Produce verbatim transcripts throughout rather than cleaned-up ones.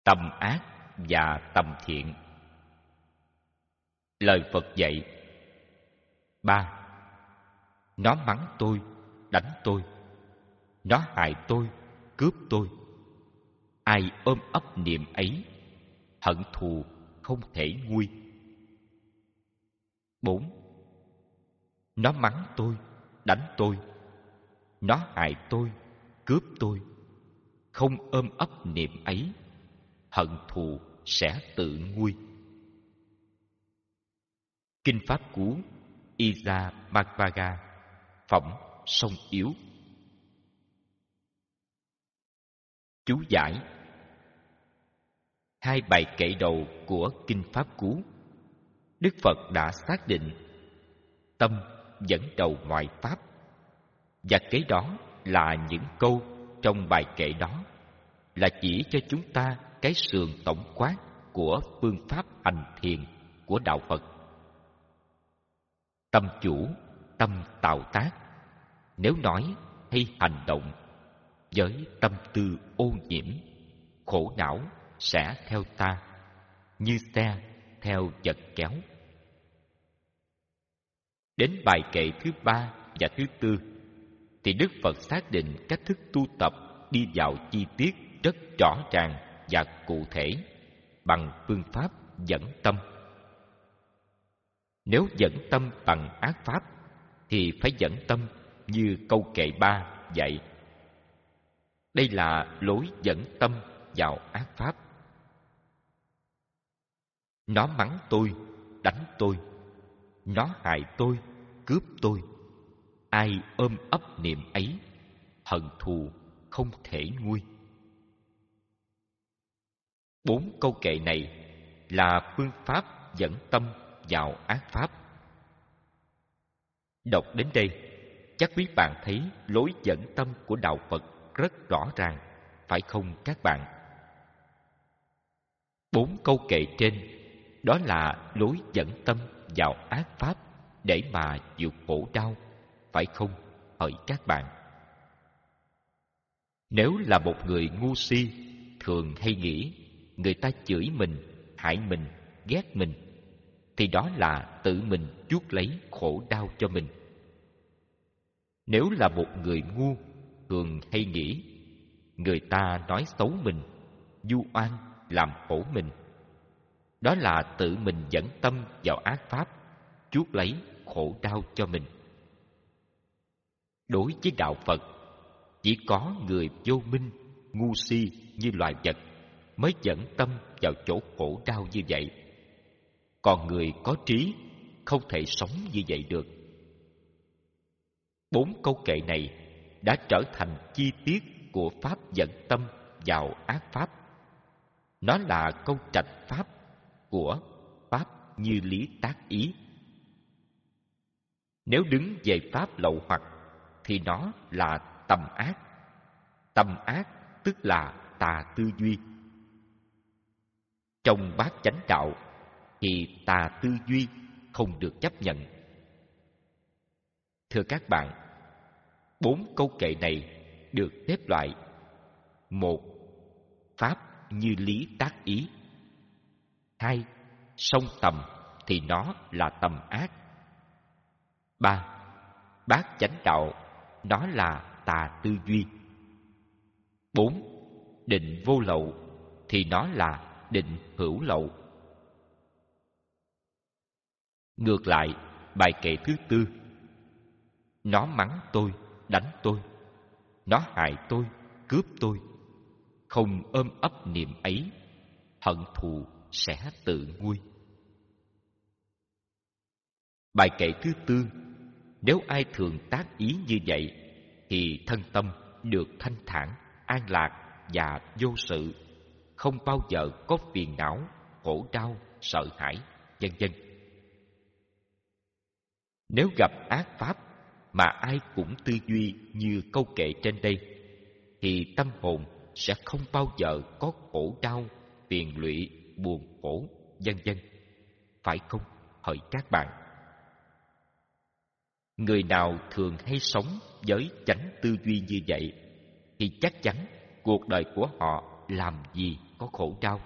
tâm ác và tâm thiện. Lời Phật dạy: ba. Nó mắng tôi, đánh tôi, nó hại tôi, cướp tôi. Ai ôm ấp niệm ấy, hận thù không thể nguôi. Bốn. Nó mắng tôi, đánh tôi, nó hại tôi, cướp tôi. Không ôm ấp niệm ấy, hận thù sẽ tự nguôi. Kinh Pháp Cú Isa Magvaga, phẩm Sông Yếu. Chú giải: hai bài kệ đầu của Kinh Pháp Cú, Đức Phật đã xác định tâm dẫn đầu mọi pháp, và kế đó là những câu trong bài kệ đó là chỉ cho chúng ta cái sườn tổng quát của phương pháp hành thiền của đạo Phật. Tâm chủ, tâm tạo tác, nếu nói hay hành động với tâm tư ô nhiễm, khổ não sẽ theo ta như xe theo vật kéo. Đến bài kệ thứ ba và thứ tư thì Đức Phật xác định cách thức tu tập đi vào chi tiết rất rõ ràng và cụ thể bằng phương pháp dẫn tâm. Nếu dẫn tâm bằng ác pháp thì phải dẫn tâm như câu kệ ba dạy. Đây là lối dẫn tâm vào ác pháp. Nó mắng tôi, đánh tôi, nó hại tôi, cướp tôi. Ai ôm ấp niệm ấy, hận thù không thể nguôi. Bốn câu kệ này là phương pháp dẫn tâm vào ác pháp. Đọc đến đây, chắc quý bạn thấy lối dẫn tâm của đạo Phật rất rõ ràng, phải không các bạn? Bốn câu kệ trên đó là lối dẫn tâm vào ác pháp để mà vượt khổ đau, phải không hỡi các bạn? Nếu là một người ngu si, thường hay nghĩ người ta chửi mình, hại mình, ghét mình, thì đó là tự mình chuốc lấy khổ đau cho mình. Nếu là một người ngu, thường hay nghĩ người ta nói xấu mình, vu oan, làm khổ mình, đó là tự mình dẫn tâm vào ác pháp, chuốc lấy khổ đau cho mình. Đối với đạo Phật, chỉ có người vô minh, ngu si như loài vật mới dẫn tâm vào chỗ khổ đau như vậy. Còn người có trí không thể sống như vậy được. Bốn câu kệ này đã trở thành chi tiết của pháp dẫn tâm vào ác pháp. Nó là câu trạch pháp của pháp như lý tác ý. Nếu đứng về pháp lậu hoặc thì nó là tâm ác. Tâm ác tức là tà tư duy. Trong bát chánh đạo thì tà tư duy không được chấp nhận. Thưa các bạn, bốn câu kệ này được xếp loại: một. Pháp như lý tác ý. Hai. Song tầm thì nó là tầm ác. Ba. Bát chánh đạo, nó là tà tư duy. Bốn. Định vô lậu thì nó là định hữu lậu. Ngược lại, bài kệ thứ tư: nó mắng tôi, đánh tôi, nó hại tôi, cướp tôi. Không ôm ấp niệm ấy, hận thù sẽ tự nguôi. Bài kệ thứ tư: nếu ai thường tác ý như vậy thì thân tâm được thanh thản, an lạc và vô sự, không bao giờ có phiền não, khổ đau, sợ hãi, vân vân. Nếu gặp ác pháp mà ai cũng tư duy như câu kệ trên đây thì tâm hồn sẽ không bao giờ có khổ đau, phiền lụy, buồn khổ, vân vân. Phải không hỡi các bạn? Người nào thường hay sống với chánh tư duy như vậy thì chắc chắn cuộc đời của họ làm gì có khổ đau.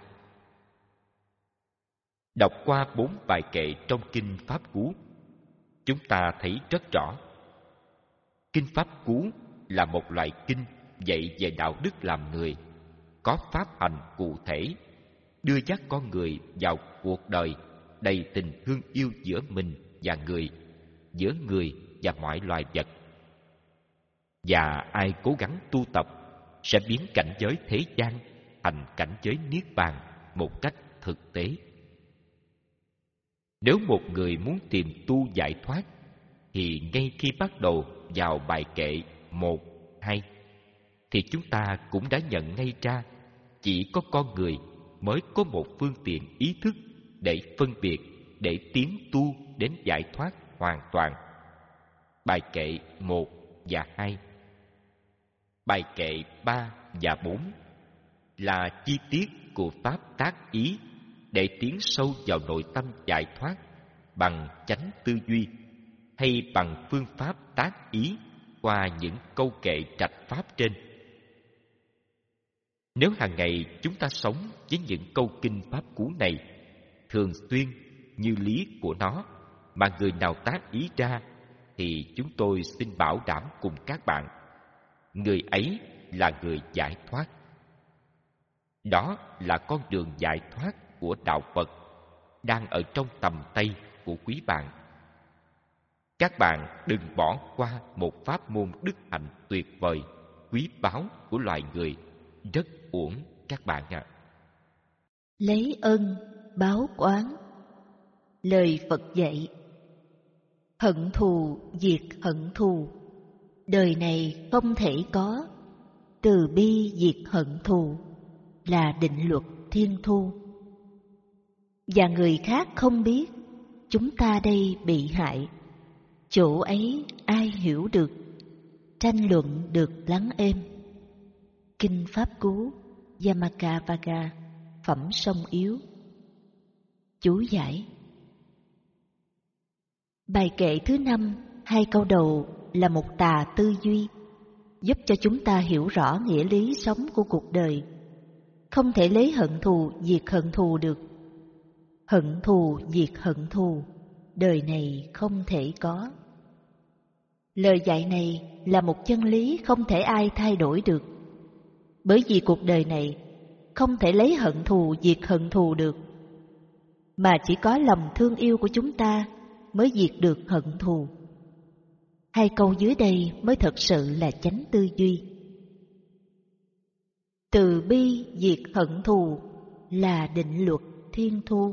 Đọc qua bốn bài kệ trong Kinh Pháp Cú, chúng ta thấy rất rõ. Kinh Pháp Cú là một loại kinh dạy về đạo đức làm người, có pháp hành cụ thể, đưa dắt con người vào cuộc đời đầy tình thương yêu giữa mình và người, giữa người và mọi loài vật. Và ai cố gắng tu tập sẽ biến cảnh giới thế gian thành cảnh giới niết bàn một cách thực tế. Nếu một người muốn tìm tu giải thoát, thì ngay khi bắt đầu vào bài kệ một, hai, thì chúng ta cũng đã nhận ngay ra chỉ có con người mới có một phương tiện ý thức để phân biệt, để tiến tu đến giải thoát hoàn toàn. Bài kệ một và hai. Bài kệ ba và bốn là chi tiết của pháp tác ý để tiến sâu vào nội tâm giải thoát bằng chánh tư duy hay bằng phương pháp tác ý qua những câu kệ trạch pháp trên. Nếu hàng ngày chúng ta sống với những câu kinh Pháp Cú này, thường xuyên như lý của nó mà người nào tác ý ra, thì chúng tôi xin bảo đảm cùng các bạn, người ấy là người giải thoát. Đó là con đường giải thoát của đạo Phật đang ở trong tầm tay của quý bạn. Các bạn đừng bỏ qua một pháp môn đức hạnh tuyệt vời, quý báu của loài người, rất uổng các bạn ạ. À. Lấy ân báo oán. Lời Phật dạy: hận thù diệt hận thù, đời này không thể có. Từ bi diệt hận thù là định luật thiên thu. Và người khác không biết, chúng ta đây bị hại. Chỗ ấy ai hiểu được, tranh luận được lắng êm. Kinh Pháp Cú, Yamakavaga, phẩm song yếu. Chú giải: bài kệ thứ năm, hai câu đầu là một tà tư duy, giúp cho chúng ta hiểu rõ nghĩa lý sống của cuộc đời. Không thể lấy hận thù diệt hận thù được. Hận thù diệt hận thù, đời này không thể có. Lời dạy này là một chân lý không thể ai thay đổi được. Bởi vì cuộc đời này không thể lấy hận thù diệt hận thù được, mà chỉ có lòng thương yêu của chúng ta mới diệt được hận thù. Hai câu dưới đây mới thật sự là chánh tư duy. Từ bi diệt hận thù là định luật thiên thu.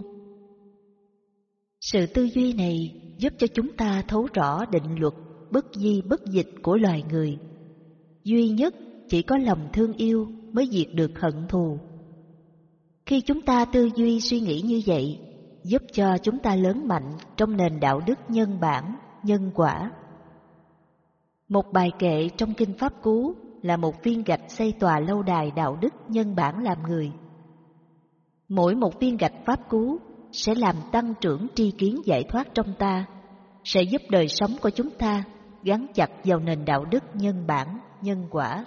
Sự tư duy này giúp cho chúng ta thấu rõ định luật bất di bất dịch của loài người. Duy nhất chỉ có lòng thương yêu mới diệt được hận thù. Khi chúng ta tư duy suy nghĩ như vậy, giúp cho chúng ta lớn mạnh trong nền đạo đức nhân bản, nhân quả. Một bài kệ trong Kinh Pháp Cú là một viên gạch xây tòa lâu đài đạo đức nhân bản làm người. Mỗi một viên gạch Pháp Cú sẽ làm tăng trưởng tri kiến giải thoát trong ta, sẽ giúp đời sống của chúng ta gắn chặt vào nền đạo đức nhân bản, nhân quả.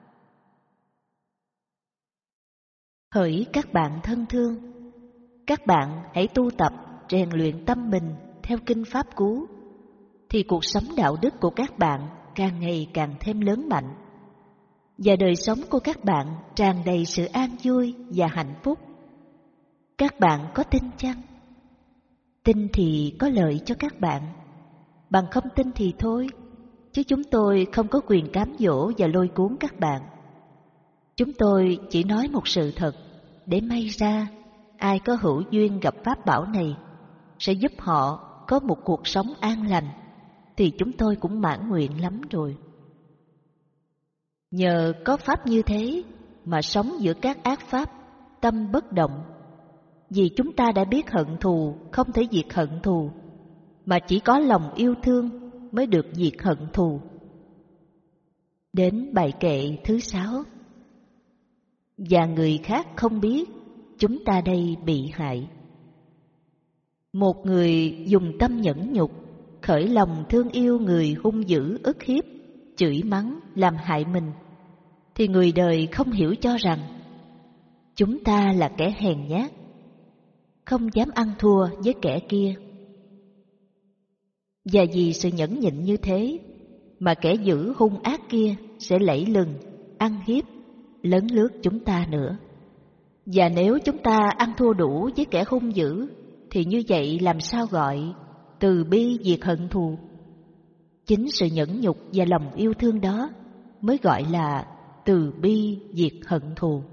Hỡi các bạn thân thương, các bạn hãy tu tập, rèn luyện tâm mình theo Kinh Pháp Cú, thì cuộc sống đạo đức của các bạn càng ngày càng thêm lớn mạnh, và đời sống của các bạn tràn đầy sự an vui và hạnh phúc. Các bạn có tin chăng? Tin thì có lợi cho các bạn, bằng không tin thì thôi, chứ chúng tôi không có quyền cám dỗ và lôi cuốn các bạn. Chúng tôi chỉ nói một sự thật, để may ra ai có hữu duyên gặp pháp bảo này sẽ giúp họ có một cuộc sống an lành, thì chúng tôi cũng mãn nguyện lắm rồi. Nhờ có pháp như thế mà sống giữa các ác pháp, tâm bất động. Vì chúng ta đã biết hận thù không thể diệt hận thù, mà chỉ có lòng yêu thương mới được diệt hận thù. Đến bài kệ thứ sáu. Và người khác không biết, chúng ta đây bị hại. Một người dùng tâm nhẫn nhục, khởi lòng thương yêu người hung dữ ức hiếp, chửi mắng, làm hại mình, thì người đời không hiểu cho rằng chúng ta là kẻ hèn nhát, không dám ăn thua với kẻ kia. Và vì sự nhẫn nhịn như thế mà kẻ dữ hung ác kia sẽ lẫy lừng, ăn hiếp, lấn lướt chúng ta nữa. Và nếu chúng ta ăn thua đủ với kẻ hung dữ, thì như vậy làm sao gọi từ bi diệt hận thù? Chính sự nhẫn nhục và lòng yêu thương đó mới gọi là từ bi diệt hận thù.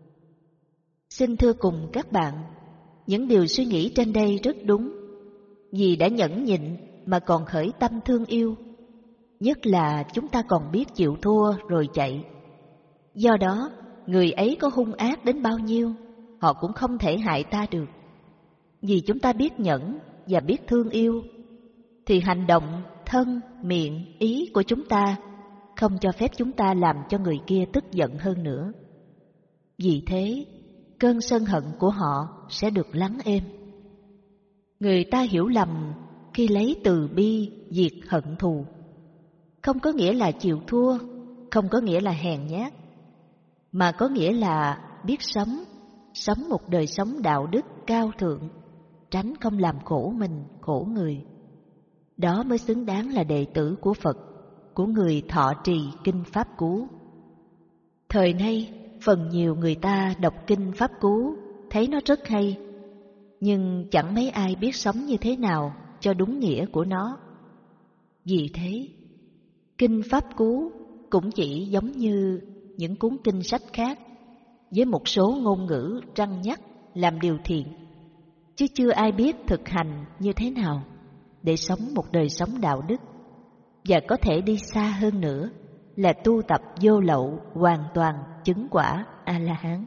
Xin thưa cùng các bạn, những điều suy nghĩ trên đây rất đúng. Vì đã nhẫn nhịn mà còn khởi tâm thương yêu, nhất là chúng ta còn biết chịu thua rồi chạy. Do đó, người ấy có hung ác đến bao nhiêu, họ cũng không thể hại ta được. Vì chúng ta biết nhẫn và biết thương yêu, thì hành động, thân, miệng, ý của chúng ta không cho phép chúng ta làm cho người kia tức giận hơn nữa. Vì thế, cơn sân hận của họ sẽ được lắng êm. Người ta hiểu lầm khi lấy từ bi diệt hận thù. Không có nghĩa là chịu thua, không có nghĩa là hèn nhát, mà có nghĩa là biết sống, sống một đời sống đạo đức cao thượng, tránh không làm khổ mình, khổ người. Đó mới xứng đáng là đệ tử của Phật, của người thọ trì Kinh Pháp Cú. Thời nay, phần nhiều người ta đọc Kinh Pháp Cú, thấy nó rất hay, nhưng chẳng mấy ai biết sống như thế nào cho đúng nghĩa của nó. Vì thế, Kinh Pháp Cú cũng chỉ giống như những cuốn kinh sách khác, với một số ngôn ngữ răn nhắc làm điều thiện, chứ chưa ai biết thực hành như thế nào để sống một đời sống đạo đức, và có thể đi xa hơn nữa là tu tập vô lậu hoàn toàn chứng quả A-la-hán.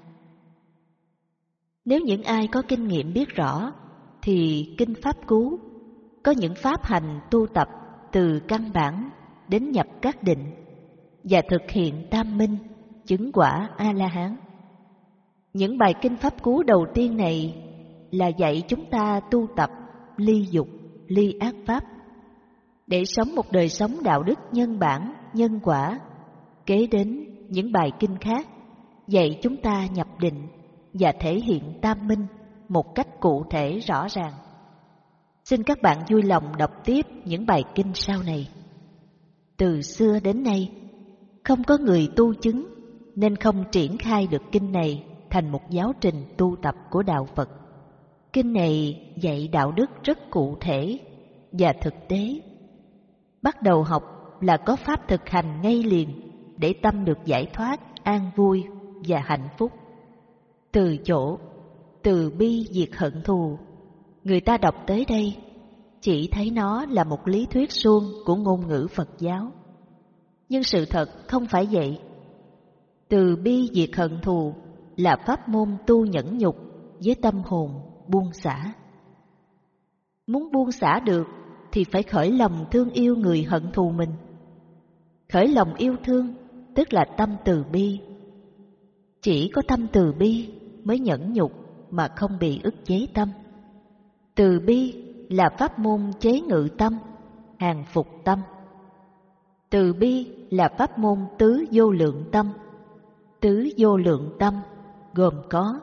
Nếu những ai có kinh nghiệm biết rõ, thì Kinh Pháp Cú có những pháp hành tu tập từ căn bản đến nhập các định và thực hiện tam minh, chứng quả A-la-hán. Những bài Kinh Pháp Cú đầu tiên này là dạy chúng ta tu tập ly dục, ly ác pháp, để sống một đời sống đạo đức nhân bản, nhân quả. Kế đến những bài kinh khác dạy chúng ta nhập định và thể hiện tam minh một cách cụ thể rõ ràng. Xin các bạn vui lòng đọc tiếp những bài kinh sau này. Từ xưa đến nay, không có người tu chứng nên không triển khai được kinh này thành một giáo trình tu tập của đạo Phật. Kinh này dạy đạo đức rất cụ thể và thực tế. Bắt đầu học là có pháp thực hành ngay liền để tâm được giải thoát, an vui và hạnh phúc. Từ chỗ từ bi diệt hận thù, người ta đọc tới đây chỉ thấy nó là một lý thuyết suông của ngôn ngữ Phật giáo. Nhưng sự thật không phải vậy. Từ bi diệt hận thù là pháp môn tu nhẫn nhục với tâm hồn buông xả. Muốn buông xả được thì phải khởi lòng thương yêu người hận thù mình. Khởi lòng yêu thương tức là tâm từ bi. Chỉ có tâm từ bi mới nhẫn nhục mà không bị ức chế tâm. Từ bi là pháp môn chế ngự tâm, hàng phục tâm. Từ bi là pháp môn tứ vô lượng tâm. Tứ vô lượng tâm gồm có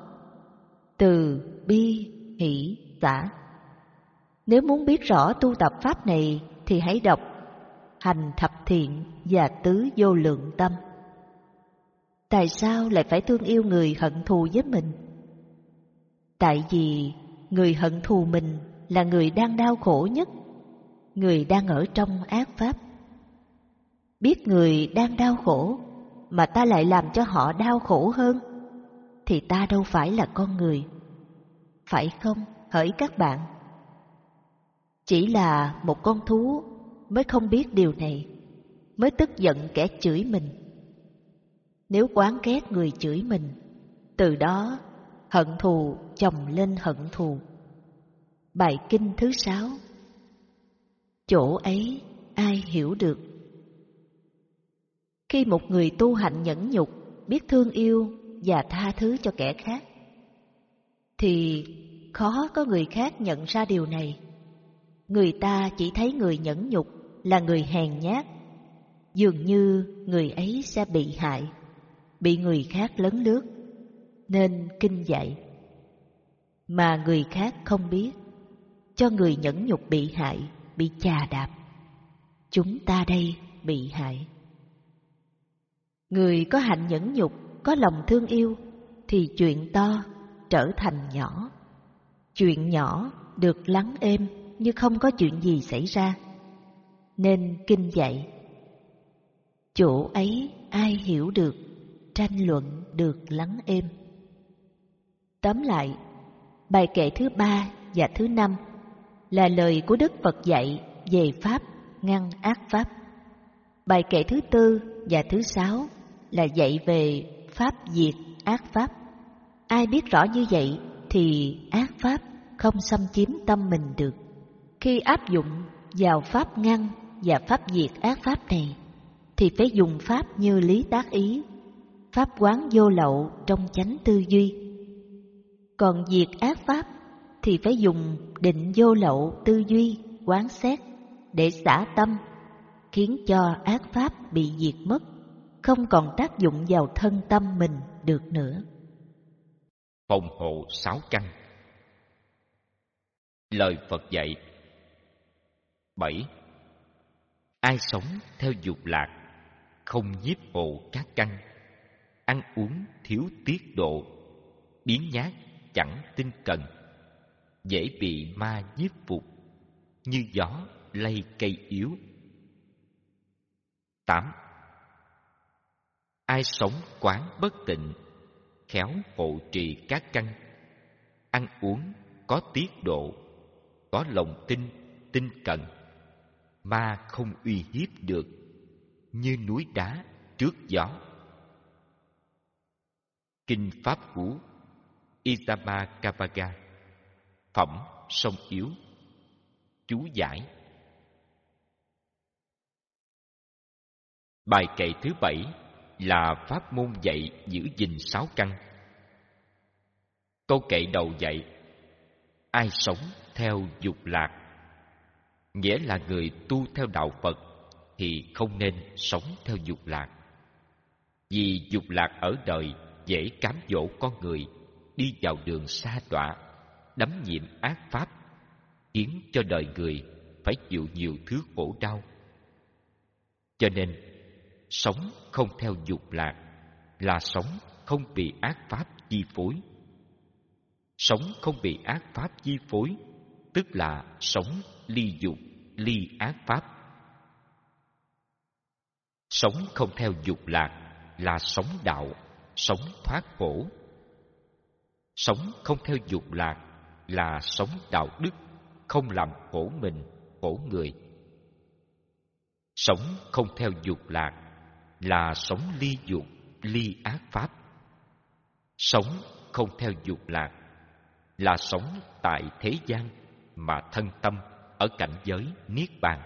từ bi, hỷ, xả. Nếu muốn biết rõ tu tập pháp này thì hãy đọc Hành Thập Thiện và Tứ Vô Lượng Tâm. Tại sao lại phải thương yêu người hận thù với mình? Tại vì người hận thù mình là người đang đau khổ nhất, người đang ở trong ác pháp. Biết người đang đau khổ mà ta lại làm cho họ đau khổ hơn, thì ta đâu phải là con người. Phải không, hỡi các bạn? Chỉ là một con thú mới không biết điều này, mới tức giận kẻ chửi mình. Nếu oán ghét người chửi mình, từ đó hận thù chồng lên hận thù. Bài kinh thứ sáu. Chỗ ấy ai hiểu được? Khi một người tu hạnh nhẫn nhục, biết thương yêu và tha thứ cho kẻ khác, thì khó có người khác nhận ra điều này. Người ta chỉ thấy người nhẫn nhục là người hèn nhát, dường như người ấy sẽ bị hại, bị người khác lấn lướt. nên kinh dạy. Mà người khác không biết, cho người nhẫn nhục bị hại, bị chà đạp. Chúng ta đây bị hại. Người có hạnh nhẫn nhục, có lòng thương yêu, thì chuyện to trở thành nhỏ. Chuyện nhỏ được lắng êm như không có chuyện gì xảy ra. Nên kinh dạy. Chỗ ấy ai hiểu được, tranh luận được lắng êm. Tóm lại, bài kệ thứ ba và thứ năm là lời của Đức Phật dạy về pháp ngăn ác pháp. Bài kệ thứ tư và thứ sáu là dạy về pháp diệt ác pháp. Ai biết rõ như vậy thì ác pháp không xâm chiếm tâm mình được. Khi áp dụng vào pháp ngăn và pháp diệt ác pháp này thì phải dùng pháp như lý tác ý, pháp quán vô lậu trong chánh tư duy. Còn diệt ác pháp thì phải dùng định vô lậu tư duy quán xét để xả tâm, khiến cho ác pháp bị diệt mất, không còn tác dụng vào thân tâm mình được nữa. Phòng hộ sáu căn. Lời Phật dạy. Bảy. Ai sống theo dục lạc, không nhiếp hộ các căn, ăn uống thiếu tiết độ, biếng nhác chẳng tinh cần, dễ bị ma nhiếp phục, như gió lay cây yếu. Tám. Ai sống quán bất tịnh, khéo hộ trì các căn, ăn uống có tiết độ, có lòng tin, tinh cần, ma không uy hiếp được, như núi đá trước gió. Kinh Pháp Cú Ijamacavaga, phẩm Sông Yếu. Chú giải. Bài kệ thứ bảy là pháp môn dạy giữ gìn sáu căn. Câu kệ đầu dạy: ai sống theo dục lạc, nghĩa là người tu theo đạo Phật thì không nên sống theo dục lạc. Vì dục lạc ở đời dễ cám dỗ con người đi vào đường sa đọa, đắm nhiễm ác pháp, khiến cho đời người phải chịu nhiều thứ khổ đau. Cho nên, sống không theo dục lạc là sống không bị ác pháp chi phối. Sống không bị ác pháp chi phối tức là sống ly dục, ly ác pháp. Sống không theo dục lạc là sống đạo, sống thoát khổ. Sống không theo dục lạc là sống đạo đức, không làm khổ mình, khổ người. Sống không theo dục lạc là sống ly dục, ly ác pháp. Sống không theo dục lạc là sống tại thế gian mà thân tâm ở cảnh giới niết bàn.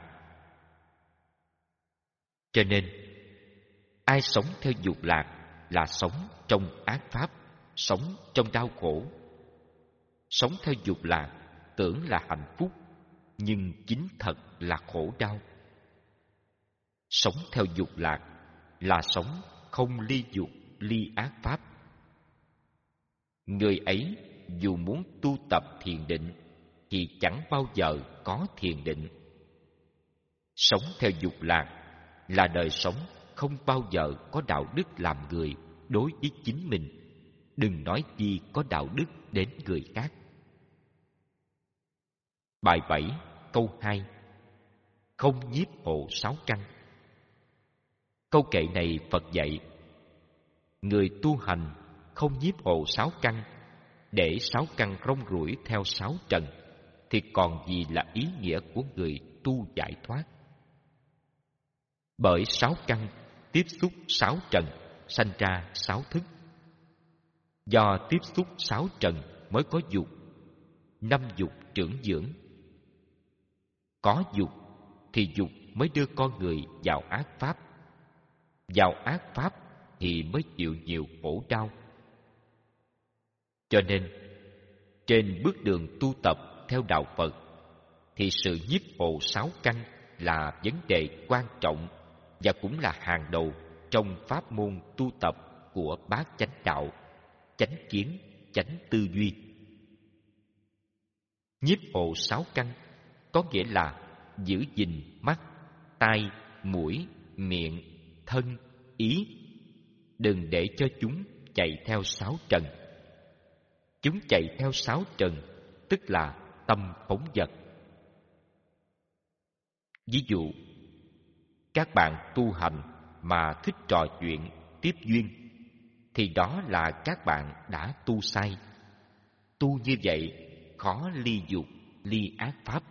Cho nên, ai sống theo dục lạc là sống trong ác pháp, sống trong đau khổ. Sống theo dục lạc tưởng là hạnh phúc, nhưng chính thật là khổ đau. Sống theo dục lạc là sống không ly dục, ly ác pháp. Người ấy dù muốn tu tập thiền định thì chẳng bao giờ có thiền định. Sống theo dục lạc là đời sống không bao giờ có đạo đức làm người đối với chính mình, đừng nói chi có đạo đức đến người khác. Bài bảy, câu hai. Không nhiếp hộ sáu căn. Câu kệ này Phật dạy: người tu hành không nhiếp hộ sáu căn, để sáu căn rong ruổi theo sáu trần, thì còn gì là ý nghĩa của người tu giải thoát. Bởi sáu căn tiếp xúc sáu trần, sanh ra sáu thức. Do tiếp xúc sáu trần mới có dục, năm dục trưởng dưỡng. Có dục thì dục mới đưa con người vào ác pháp. Vào ác pháp thì mới chịu nhiều khổ đau. Cho nên, trên bước đường tu tập theo đạo Phật, thì sự nhiếp hộ sáu căn là vấn đề quan trọng và cũng là hàng đầu trong pháp môn tu tập của Bát Chánh Đạo, chánh kiến, chánh tư duy. Nhiếp hộ sáu căn có nghĩa là giữ gìn mắt, tai, mũi, miệng, thân, ý, đừng để cho chúng chạy theo sáu trần. Chúng chạy theo sáu trần tức là tâm phóng dật. Ví dụ, các bạn tu hành mà thích trò chuyện, tiếp duyên, thì đó là các bạn đã tu sai. Tu như vậy khó ly dục, ly ác pháp.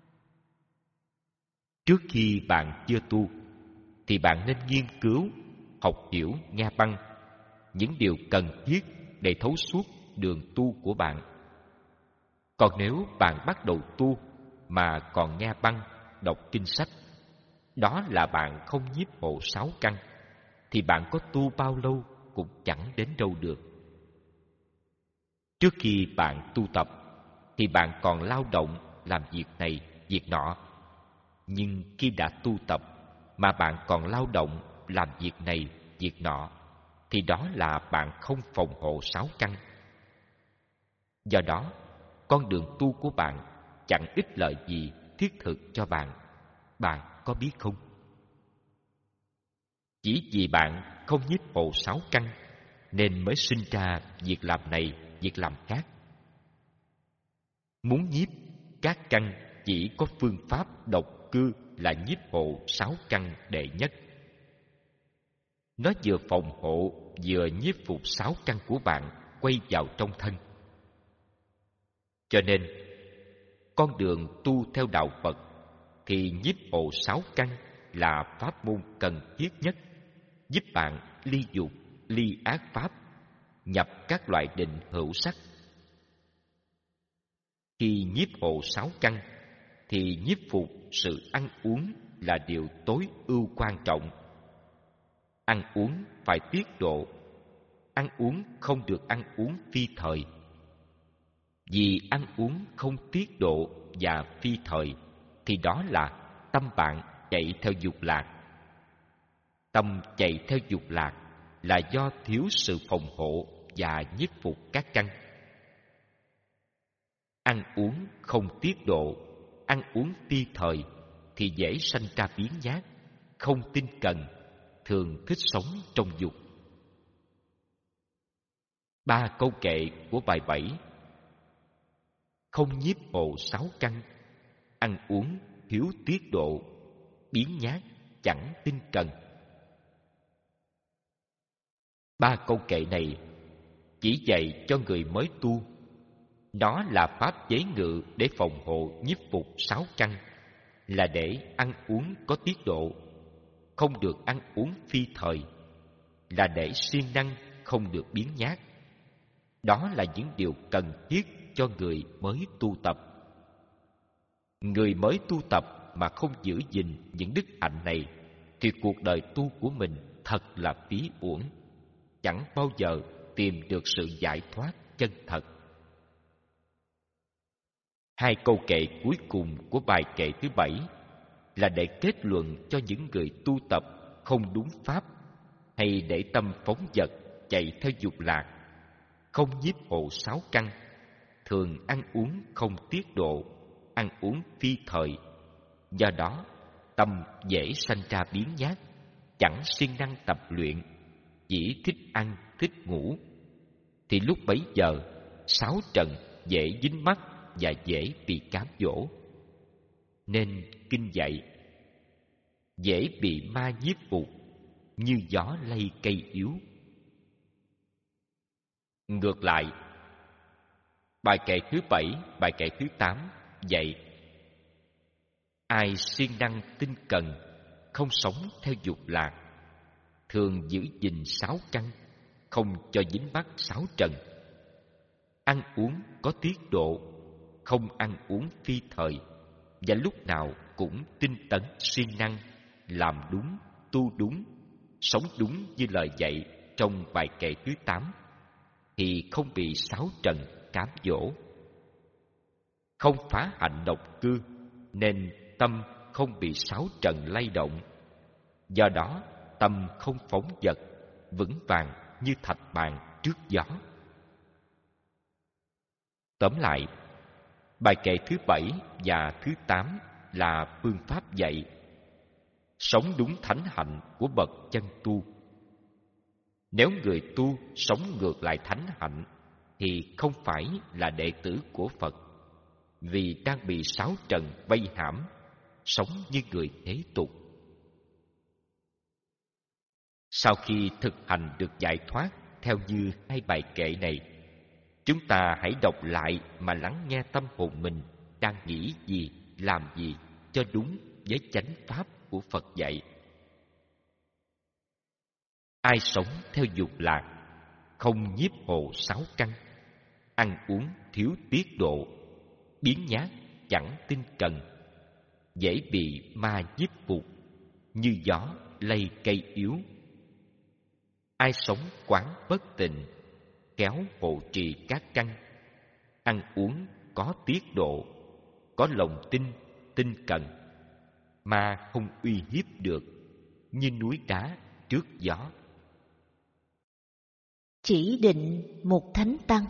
Trước khi bạn chưa tu, thì bạn nên nghiên cứu, học hiểu, nghe băng những điều cần thiết để thấu suốt đường tu của bạn. Còn nếu bạn bắt đầu tu mà còn nghe băng, đọc kinh sách, đó là bạn không nhiếp hộ sáu căn, thì bạn có tu bao lâu cũng chẳng đến đâu được. Trước khi bạn tu tập, thì bạn còn lao động làm việc này, việc nọ. Nhưng khi đã tu tập mà bạn còn lao động làm việc này, việc nọ, thì đó là bạn không phòng hộ sáu căn. Do đó, con đường tu của bạn chẳng ích lợi gì thiết thực cho bạn. Bạn có biết không? Chỉ vì bạn không nhiếp hộ sáu căn nên mới sinh ra việc làm này, việc làm khác. Muốn nhiếp các căn chỉ có phương pháp độc cư là nhiếp hộ sáu căn đệ nhất. Nó vừa phòng hộ vừa nhiếp phục sáu căn của bạn quay vào trong thân. Cho nên, con đường tu theo đạo Phật thì nhiếp hộ sáu căn là pháp môn cần thiết nhất, giúp bạn ly dục, ly ác pháp, nhập các loại định hữu sắc. Khi nhiếp hộ sáu căn, thì nhiếp phục sự ăn uống là điều tối ưu quan trọng. Ăn uống phải tiết độ, ăn uống không được ăn uống phi thời. Vì ăn uống không tiết độ và phi thời, thì đó là tâm bạn chạy theo dục lạc. Tâm chạy theo dục lạc là do thiếu sự phòng hộ và nhiếp phục các căn. Ăn uống không tiết độ, ăn uống phi thời thì dễ sanh ra biếng nhác, không tinh cần, thường thích sống trong dục. Ba câu kệ của bài bảy: không nhiếp hộ sáu căn, ăn uống thiếu tiết độ, biếng nhác chẳng tinh cần. Ba câu kệ này chỉ dạy cho người mới tu. Nó là pháp chế ngự để phòng hộ nhiếp phục sáu căn, là để ăn uống có tiết độ, không được ăn uống phi thời, là để siêng năng, không được biếng nhác. Đó là những điều cần thiết cho người mới tu tập. Người mới tu tập mà không giữ gìn những đức hạnh này, thì cuộc đời tu của mình thật là phí uổng, chẳng bao giờ tìm được sự giải thoát chân thật. Hai câu kệ cuối cùng của bài kệ thứ bảy là để kết luận cho những người tu tập không đúng pháp, hay để tâm phóng dật chạy theo dục lạc, không nhiếp hộ sáu căn, thường ăn uống không tiết độ, ăn uống phi thời. Do đó, tâm dễ sanh ra biếng nhác, chẳng siêng năng tập luyện, chỉ thích ăn, thích ngủ. Thì lúc bấy giờ, sáu trần dễ dính mắc và dễ bị cám dỗ. Nên kinh dạy: dễ bị ma nhiếp phục, như gió lay cây yếu. Ngược lại, bài kệ thứ bảy, bài kệ thứ tám dạy: ai siêng năng tinh cần, không sống theo dục lạc, thường giữ gìn sáu căn, không cho dính mắc sáu trần. Ăn uống có tiết độ, không ăn uống phi thời, và lúc nào cũng tinh tấn siêng năng, làm đúng, tu đúng, sống đúng như lời dạy trong bài kệ thứ tám, thì không bị sáu trần cám dỗ. Không phá hạnh độc cư, nên tâm không bị sáu trần lay động. Do đó, tâm không phóng dật, vững vàng như thạch bàn trước gió. Tóm lại, bài kệ thứ bảy và thứ tám là phương pháp dạy sống đúng thánh hạnh của bậc chân tu. Nếu người tu sống ngược lại thánh hạnh thì không phải là đệ tử của Phật, vì đang bị sáu trần vây hãm, sống như người thế tục. Sau khi thực hành được giải thoát theo như hai bài kệ này, chúng ta hãy đọc lại mà lắng nghe tâm hồn mình đang nghĩ gì, làm gì cho đúng với chánh pháp của Phật dạy. Ai sống theo dục lạc, không nhiếp hộ sáu căn, ăn uống thiếu tiết độ, biếng nhác chẳng tinh cần, dễ bị ma nhiếp phục, như gió lay cây yếu. Ai sống quán bất tịnh, khéo hộ trì các căn, ăn uống có tiết độ, có lòng tin, tinh cần, mà không uy hiếp được, như núi đá trước gió. Chỉ định một thánh tăng.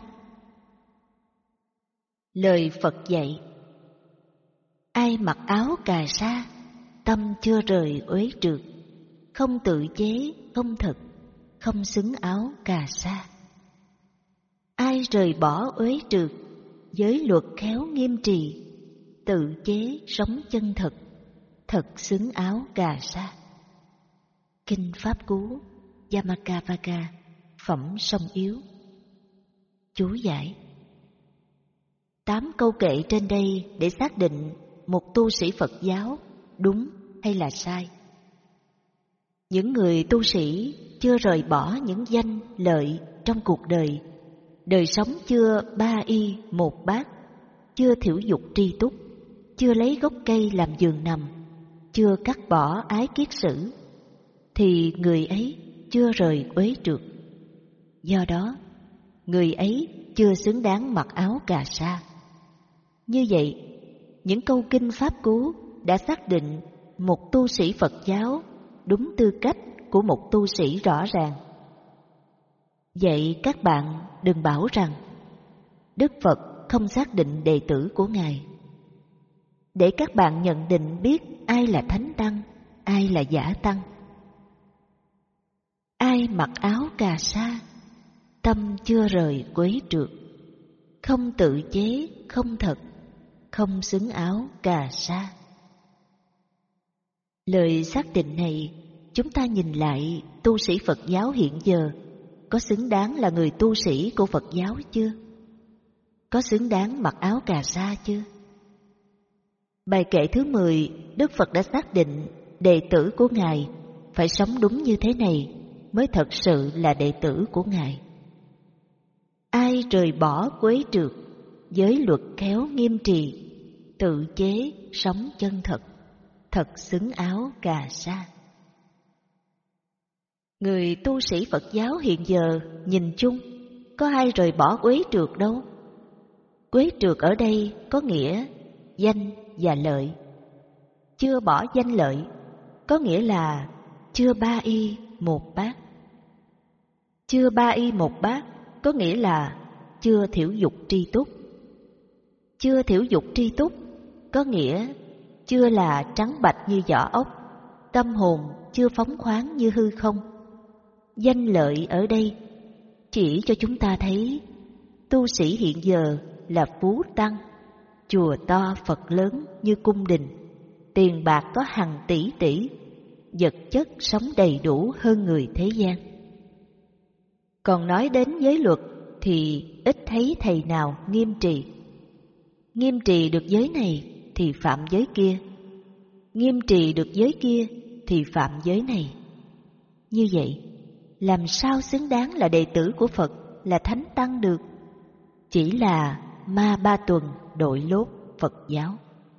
Lời Phật dạy: ai mặc áo cà sa, tâm chưa rời uế trượt, không tự chế, không thực, không xứng áo cà sa. Ai rời bỏ uế trượt, giới luật khéo nghiêm trì, tự chế sống chân thật, thật xứng áo cà sa. Kinh Pháp Cú Yamakavaka, phẩm Sông Yếu. Chú giải: tám câu kệ trên đây để xác định một tu sĩ Phật giáo đúng hay là sai. Những người tu sĩ chưa rời bỏ những danh lợi trong cuộc đời, đời sống chưa ba y một bát, chưa thiểu dục tri túc, chưa lấy gốc cây làm giường nằm, chưa cắt bỏ ái kiết sử, thì người ấy chưa rời uế trượt. Do đó, người ấy chưa xứng đáng mặc áo cà sa. Như vậy, những câu kinh Pháp Cú đã xác định một tu sĩ Phật giáo đúng tư cách của một tu sĩ rõ ràng. Vậy các bạn đừng bảo rằng Đức Phật không xác định đệ tử của Ngài. Để các bạn nhận định biết ai là thánh tăng, ai là giả tăng. Ai mặc áo cà sa, tâm chưa rời quế trượt, không tự chế, không thật, không xứng áo cà sa. Lời xác định này, chúng ta nhìn lại tu sĩ Phật giáo hiện giờ có xứng đáng là người tu sĩ của Phật giáo chưa? Có xứng đáng mặc áo cà sa chưa? Bài kệ thứ mười, Đức Phật đã xác định đệ tử của Ngài phải sống đúng như thế này mới thật sự là đệ tử của Ngài. Ai rời bỏ quế trượt, giới luật khéo nghiêm trì, tự chế sống chân thật, thật xứng áo cà sa. Người tu sĩ Phật giáo hiện giờ nhìn chung có ai rời bỏ quế trượt đâu. Quế trượt ở đây có nghĩa danh và lợi. Chưa bỏ danh lợi có nghĩa là chưa ba y một bát. Chưa ba y một bát có nghĩa là chưa thiểu dục tri túc. Chưa thiểu dục tri túc có nghĩa chưa là trắng bạch như vỏ ốc, tâm hồn chưa phóng khoáng như hư không. Danh lợi ở đây chỉ cho chúng ta thấy tu sĩ hiện giờ là phú tăng, chùa to Phật lớn như cung đình, tiền bạc có hàng tỷ tỷ, vật chất sống đầy đủ hơn người thế gian. Còn nói đến giới luật thì ít thấy thầy nào nghiêm trì. Nghiêm trì được giới này thì phạm giới kia, nghiêm trì được giới kia thì phạm giới này. Như vậy, làm sao xứng đáng là đệ tử của Phật, là thánh tăng được? Chỉ là ma ba tuần đội lốt Phật giáo.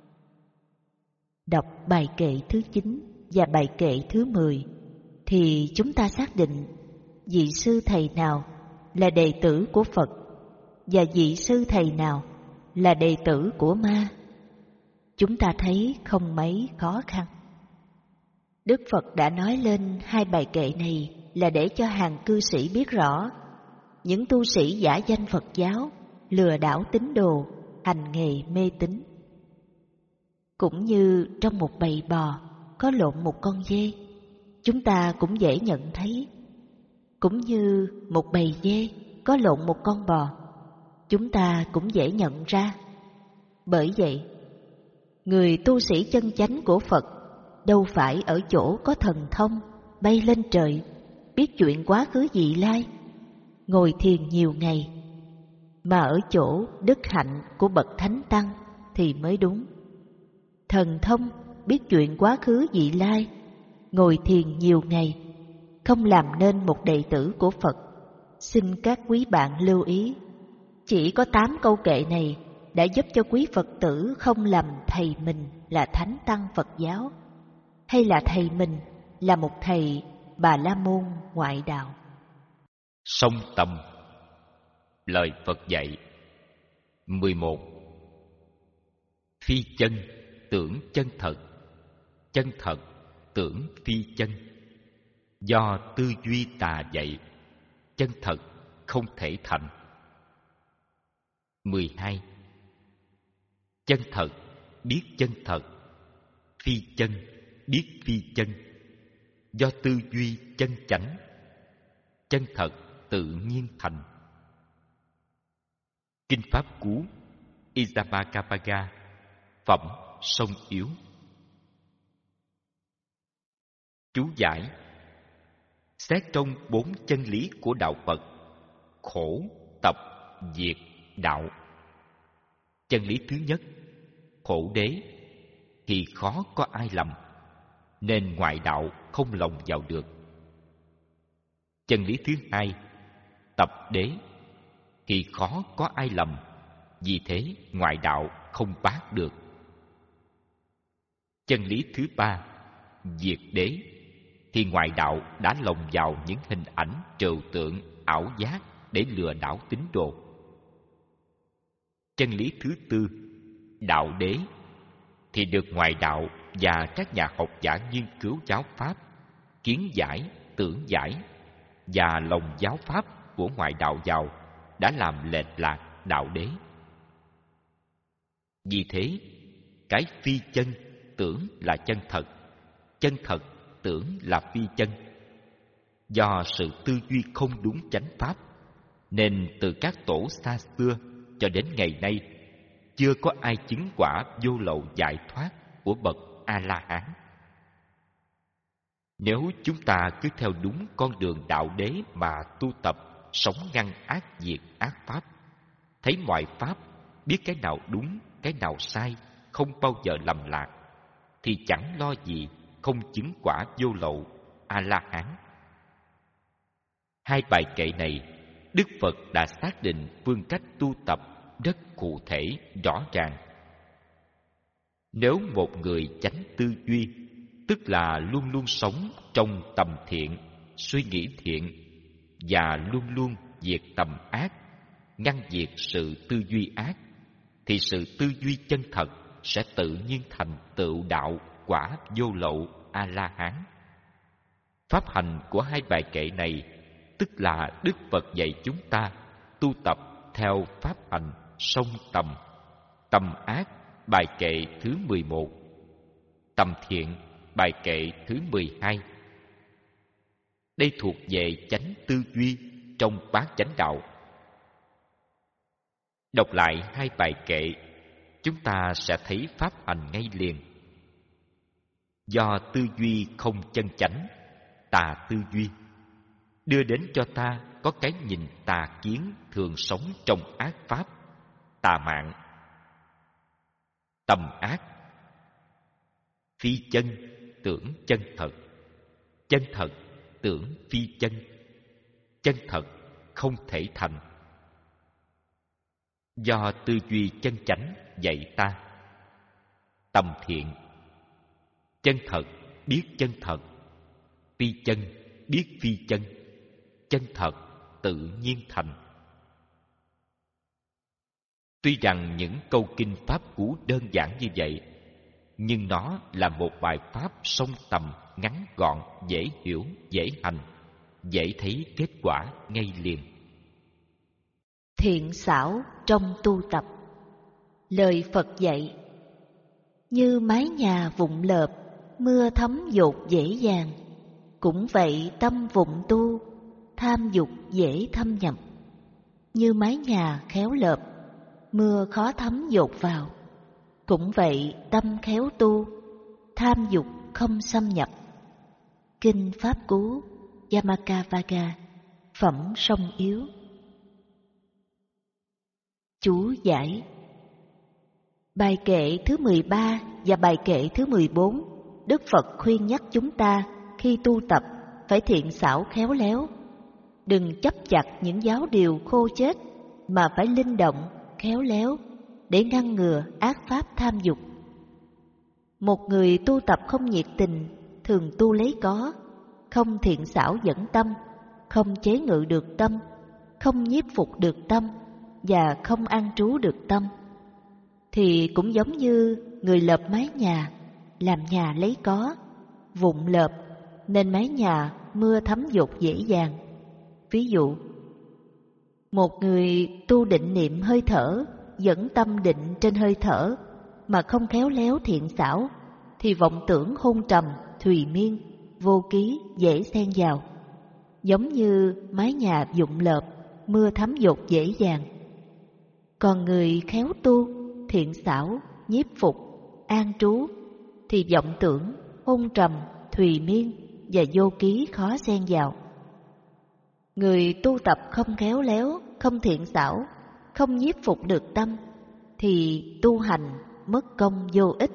Đọc bài kệ thứ chín và bài kệ thứ mười thì chúng ta xác định vị sư thầy nào là đệ tử của Phật và vị sư thầy nào là đệ tử của ma. Chúng ta thấy không mấy khó khăn. Đức Phật đã nói lên hai bài kệ này là để cho hàng cư sĩ biết rõ những tu sĩ giả danh Phật giáo lừa đảo tín đồ, hành nghề mê tín. Cũng như trong một bầy bò có lộn một con dê, chúng ta cũng dễ nhận thấy. Cũng như một bầy dê có lộn một con bò, chúng ta cũng dễ nhận ra. Bởi vậy, người tu sĩ chân chánh của Phật đâu phải ở chỗ có thần thông, bay lên trời, biết chuyện quá khứ vị lai, ngồi thiền nhiều ngày, mà ở chỗ đức hạnh của bậc thánh tăng thì mới đúng. Thần thông, biết chuyện quá khứ vị lai, ngồi thiền nhiều ngày, không làm nên một đệ tử của Phật. Xin các quý bạn lưu ý, chỉ có tám câu kệ này đã giúp cho quý Phật tử không lầm thầy mình là thánh tăng Phật giáo, hay là thầy mình là một thầy Bà La Môn ngoại đạo. Song tâm. Lời Phật dạy. mười một. Phi chân tưởng chân thật, chân thật tưởng phi chân. Do tư duy tà dạy, chân thật không thể thành. mười hai. Chân thật biết chân thật, phi chân biết phi chân. Do tư duy chân chánh, chân thật tự nhiên thành. Kinh Pháp Cú Isabakapaga, phẩm Sông Yếu. Chú giải. Xét trong bốn chân lý của đạo Phật: khổ, tập, diệt, đạo. Chân lý thứ nhất, khổ đế, thì khó có ai lầm, nên ngoại đạo không lồng vào được. Chân lý thứ hai, tập đế, thì khó có ai lầm, vì thế ngoại đạo không bác được. Chân lý thứ ba, diệt đế, thì ngoại đạo đã lồng vào những hình ảnh trừu tượng, ảo giác để lừa đảo tín đồ. Chân lý thứ tư, đạo đế, thì được ngoại đạo và các nhà học giả nghiên cứu giáo pháp, kiến giải, tưởng giải và lồng giáo pháp của ngoại đạo vào, đã làm lệch lạc đạo đế. Vì thế, cái phi chân tưởng là chân thật, chân thật tưởng là phi chân. Do sự tư duy không đúng chánh pháp, nên từ các tổ xa xưa cho đến ngày nay, chưa có ai chứng quả vô lậu giải thoát của bậc A-la-hán. Nếu chúng ta cứ theo đúng con đường đạo đế mà tu tập, sống ngăn ác diệt ác pháp, thấy mọi pháp, biết cái nào đúng, cái nào sai, không bao giờ lầm lạc, thì chẳng lo gì không chứng quả vô lậu A-la-hán. Hai bài kệ này, Đức Phật đã xác định phương cách tu tập rất cụ thể, rõ ràng. Nếu một người chánh tư duy, tức là luôn luôn sống trong tầm thiện, suy nghĩ thiện, và luôn luôn diệt tầm ác, ngăn diệt sự tư duy ác, thì sự tư duy chân thật sẽ tự nhiên thành tựu đạo quả vô lậu A-la-hán. Pháp hành của hai bài kệ này, tức là Đức Phật dạy chúng ta tu tập theo pháp hành song tầm. Tầm ác, bài kệ thứ mười một. Tầm thiện, bài kệ thứ mười hai. Đây thuộc về chánh tư duy trong bát chánh đạo. Đọc lại hai bài kệ, chúng ta sẽ thấy pháp hành ngay liền. Do tư duy không chân chánh, tà tư duy, đưa đến cho ta có cái nhìn tà kiến, thường sống trong ác pháp, tà mạng, tầm ác. Phi chân tưởng chân thật, chân thật tưởng phi chân, chân thật không thể thành. Do tư duy chân chánh dạy ta tầm thiện, chân thật biết chân thật, phi chân biết phi chân, chân thật tự nhiên thành. Tuy rằng những câu kinh pháp cú đơn giản như vậy, nhưng nó là một bài pháp song tầm, ngắn gọn, dễ hiểu, dễ hành, dễ thấy kết quả ngay liền. thiện xảo trong tu tập. Lời Phật dạy: như mái nhà vụn lợp, mưa thấm dột dễ dàng, cũng vậy tâm vụn tu, tham dục dễ thâm nhập. Như mái nhà khéo lợp, mưa khó thấm dột vào, cũng vậy tâm khéo tu, tham dục không xâm nhập. Kinh Pháp Cú Yamakavaga, phẩm Sông Yếu. Chú giải: bài kệ thứ mười ba và bài kệ thứ mười bốn, Đức Phật khuyên nhắc chúng ta khi tu tập phải thiện xảo khéo léo, đừng chấp chặt những giáo điều khô chết, mà phải linh động, khéo léo để ngăn ngừa ác pháp tham dục. Một người tu tập không nhiệt tình, thường tu lấy có, không thiện xảo dẫn tâm, không chế ngự được tâm, không nhiếp phục được tâm và không an trú được tâm, thì cũng giống như người lợp mái nhà, làm nhà lấy có, vụn lợp nên mái nhà mưa thấm dột dễ dàng. Ví dụ, một người tu định niệm hơi thở, dẫn tâm định trên hơi thở mà không khéo léo thiện xảo, thì vọng tưởng hôn trầm, thùy miên, vô ký dễ xen vào, giống như mái nhà vụn lợp, mưa thấm dột dễ dàng. Còn người khéo tu, thiện xảo, nhiếp phục, an trú, thì vọng tưởng, hôn trầm, thùy miên và vô ký khó xen vào. Người tu tập không khéo léo, không thiện xảo, không nhiếp phục được tâm, thì tu hành mất công vô ích.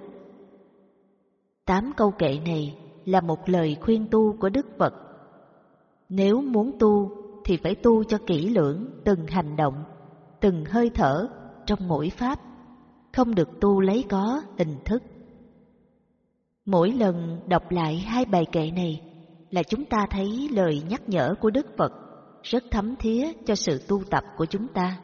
Tám câu kệ này là một lời khuyên tu của Đức Phật. Nếu muốn tu thì phải tu cho kỹ lưỡng từng hành động, từng hơi thở trong mỗi pháp, không được tu lấy có hình thức. Mỗi lần đọc lại hai bài kệ này là chúng ta thấy lời nhắc nhở của Đức Phật rất thấm thía cho sự tu tập của chúng ta.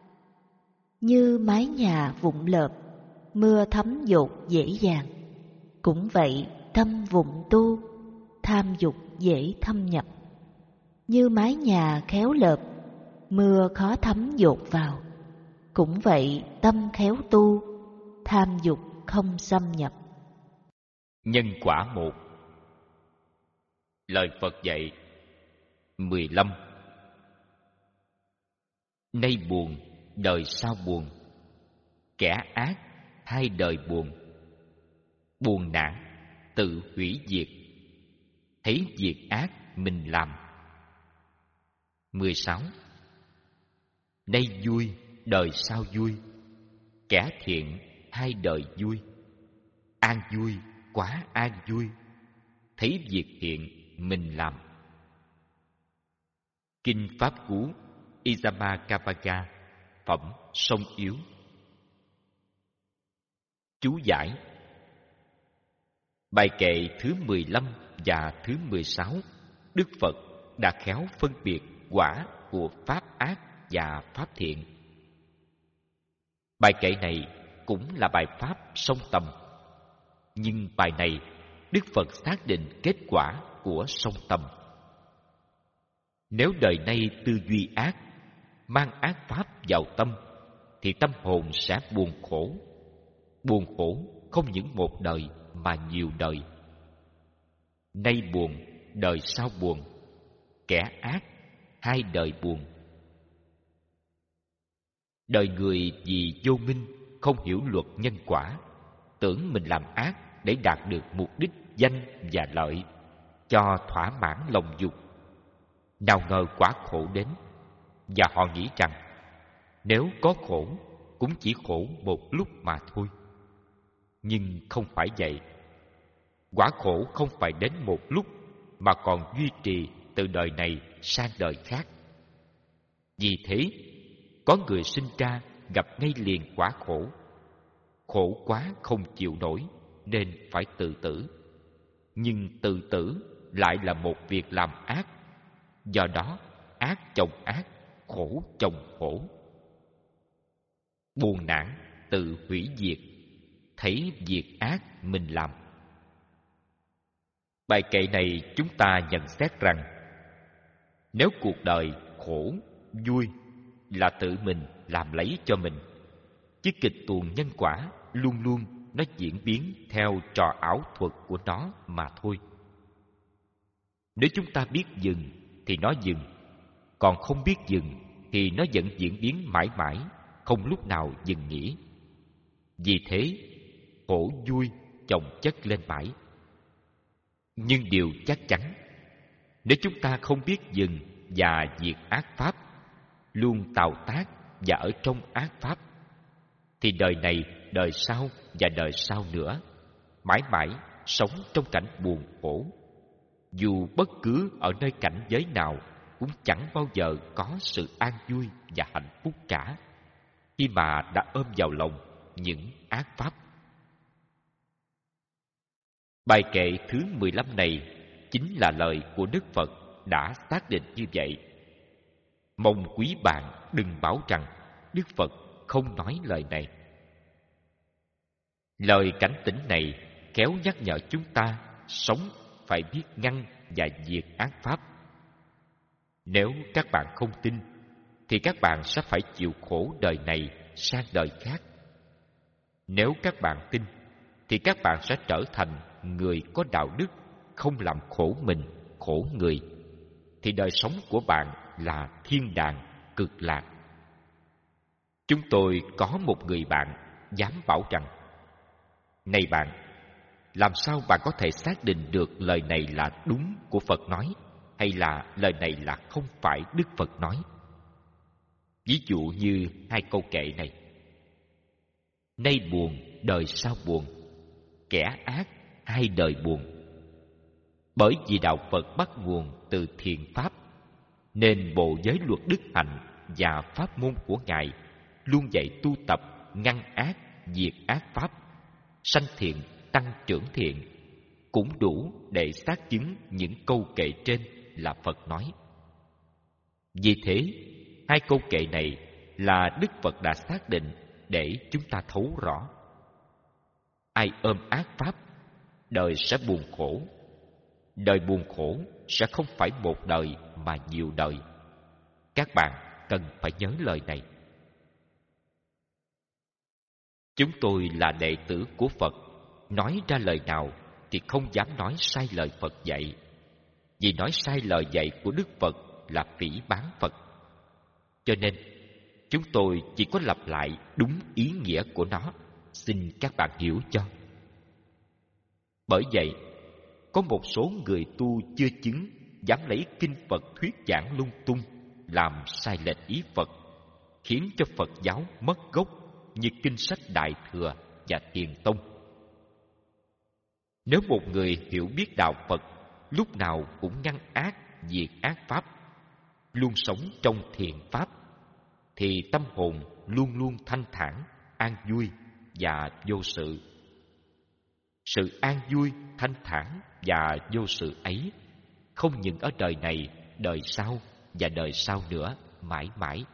Như mái nhà vụn lợp, mưa thấm dột dễ dàng, cũng vậy tâm vụn tu, tham dục dễ thâm nhập. Như mái nhà khéo lợp, mưa khó thấm dột vào, cũng vậy tâm khéo tu, tham dục không xâm nhập. Nhân quả một. Lời Phật dạy mười lăm. Nay buồn, đời sau buồn, kẻ ác hai đời buồn. Buồn nạn tự hủy diệt, thấy việc ác mình làm. Mười sáu. Nay vui, đời sau vui, kẻ thiện hai đời vui. An vui, quá an vui, thấy việc thiện mình làm. Kinh Pháp Cú Yamakavaga, phẩm Sông Yếu. Chú giải: bài kệ thứ mười lăm và thứ mười sáu, Đức Phật đã khéo phân biệt quả của pháp ác và pháp thiện. Bài kệ này cũng là bài pháp song tầm, nhưng bài này Đức Phật xác định kết quả của song tầm. Nếu đời nay tư duy ác, mang ác pháp vào tâm, thì tâm hồn sẽ buồn khổ. Buồn khổ không những một đời mà nhiều đời. Nay buồn, đời sau buồn, kẻ ác hai đời buồn. Đời người vì vô minh, không hiểu luật nhân quả, tưởng mình làm ác để đạt được mục đích danh và lợi, cho thỏa mãn lòng dục. Nào ngờ quả khổ đến, và họ nghĩ rằng nếu có khổ cũng chỉ khổ một lúc mà thôi. Nhưng không phải vậy. Quả khổ không phải đến một lúc, mà còn duy trì từ đời này sang đời khác. Vì thế, có người sinh ra gặp ngay liền quả khổ. Khổ quá không chịu nổi nên phải tự tử. Nhưng tự tử lại là một việc làm ác. Do đó, ác chồng ác, khổ chồng khổ. Buồn nản tự hủy diệt, thấy việc ác mình làm. Bài kệ này chúng ta nhận xét rằng, nếu cuộc đời khổ, vui là tự mình làm lấy cho mình, chứ kịch tuồng nhân quả luôn luôn nó diễn biến theo trò ảo thuật của nó mà thôi. Nếu chúng ta biết dừng thì nó dừng, còn không biết dừng thì nó vẫn diễn biến mãi mãi, không lúc nào dừng nghỉ. Vì thế, khổ vui chồng chất lên mãi. Nhưng điều chắc chắn, nếu chúng ta không biết dừng và diệt ác pháp, luôn tạo tác và ở trong ác pháp, thì đời này, đời sau và đời sau nữa mãi mãi sống trong cảnh buồn khổ. Dù bất cứ ở nơi cảnh giới nào cũng chẳng bao giờ có sự an vui và hạnh phúc cả, khi mà đã ôm vào lòng những ác pháp. Bài kệ thứ mười lăm này chính là lời của Đức Phật đã xác định như vậy. Mong quý bạn đừng bảo rằng Đức Phật không nói lời này. Lời cảnh tỉnh này kéo nhắc nhở chúng ta sống phải biết ngăn và diệt ác pháp. Nếu các bạn không tin, thì các bạn sẽ phải chịu khổ đời này sang đời khác. Nếu các bạn tin, thì các bạn sẽ trở thành người có đạo đức, không làm khổ mình, khổ người. Thì đời sống của bạn là thiên đàng, cực lạc. Chúng tôi có một người bạn dám bảo rằng: này bạn, làm sao bạn có thể xác định được lời này là đúng của Phật nói, hay là lời này là không phải Đức Phật nói? Ví dụ như hai câu kệ này: nay buồn, đời sau buồn, kẻ ác hai đời buồn. Bởi vì đạo Phật bắt nguồn từ thiện pháp, nên bộ giới luật đức hạnh và pháp môn của Ngài luôn dạy tu tập ngăn ác, diệt ác pháp, sanh thiện, tăng trưởng thiện, cũng đủ để xác chứng những câu kệ trên là Phật nói. Vì thế, hai câu kệ này là Đức Phật đã xác định để chúng ta thấu rõ. Ai ôm ác pháp, đời sẽ buồn khổ. Đời buồn khổ sẽ không phải một đời mà nhiều đời. Các bạn cần phải nhớ lời này. Chúng tôi là đệ tử của Phật, nói ra lời nào thì không dám nói sai lời Phật dạy. Vì nói sai lời dạy của Đức Phật là phỉ báng Phật. Cho nên, chúng tôi chỉ có lặp lại đúng ý nghĩa của nó. Xin các bạn hiểu cho. Bởi vậy, có một số người tu chưa chứng dám lấy kinh Phật thuyết giảng lung tung, làm sai lệch ý Phật, khiến cho Phật giáo mất gốc như kinh sách Đại Thừa và Thiền Tông. Nếu một người hiểu biết đạo Phật, lúc nào cũng ngăn ác, diệt ác pháp, luôn sống trong thiện pháp, thì tâm hồn luôn luôn thanh thản, an vui và vô sự. Sự an vui, thanh thản và vô sự ấy không những ở đời này, đời sau và đời sau nữa, mãi mãi.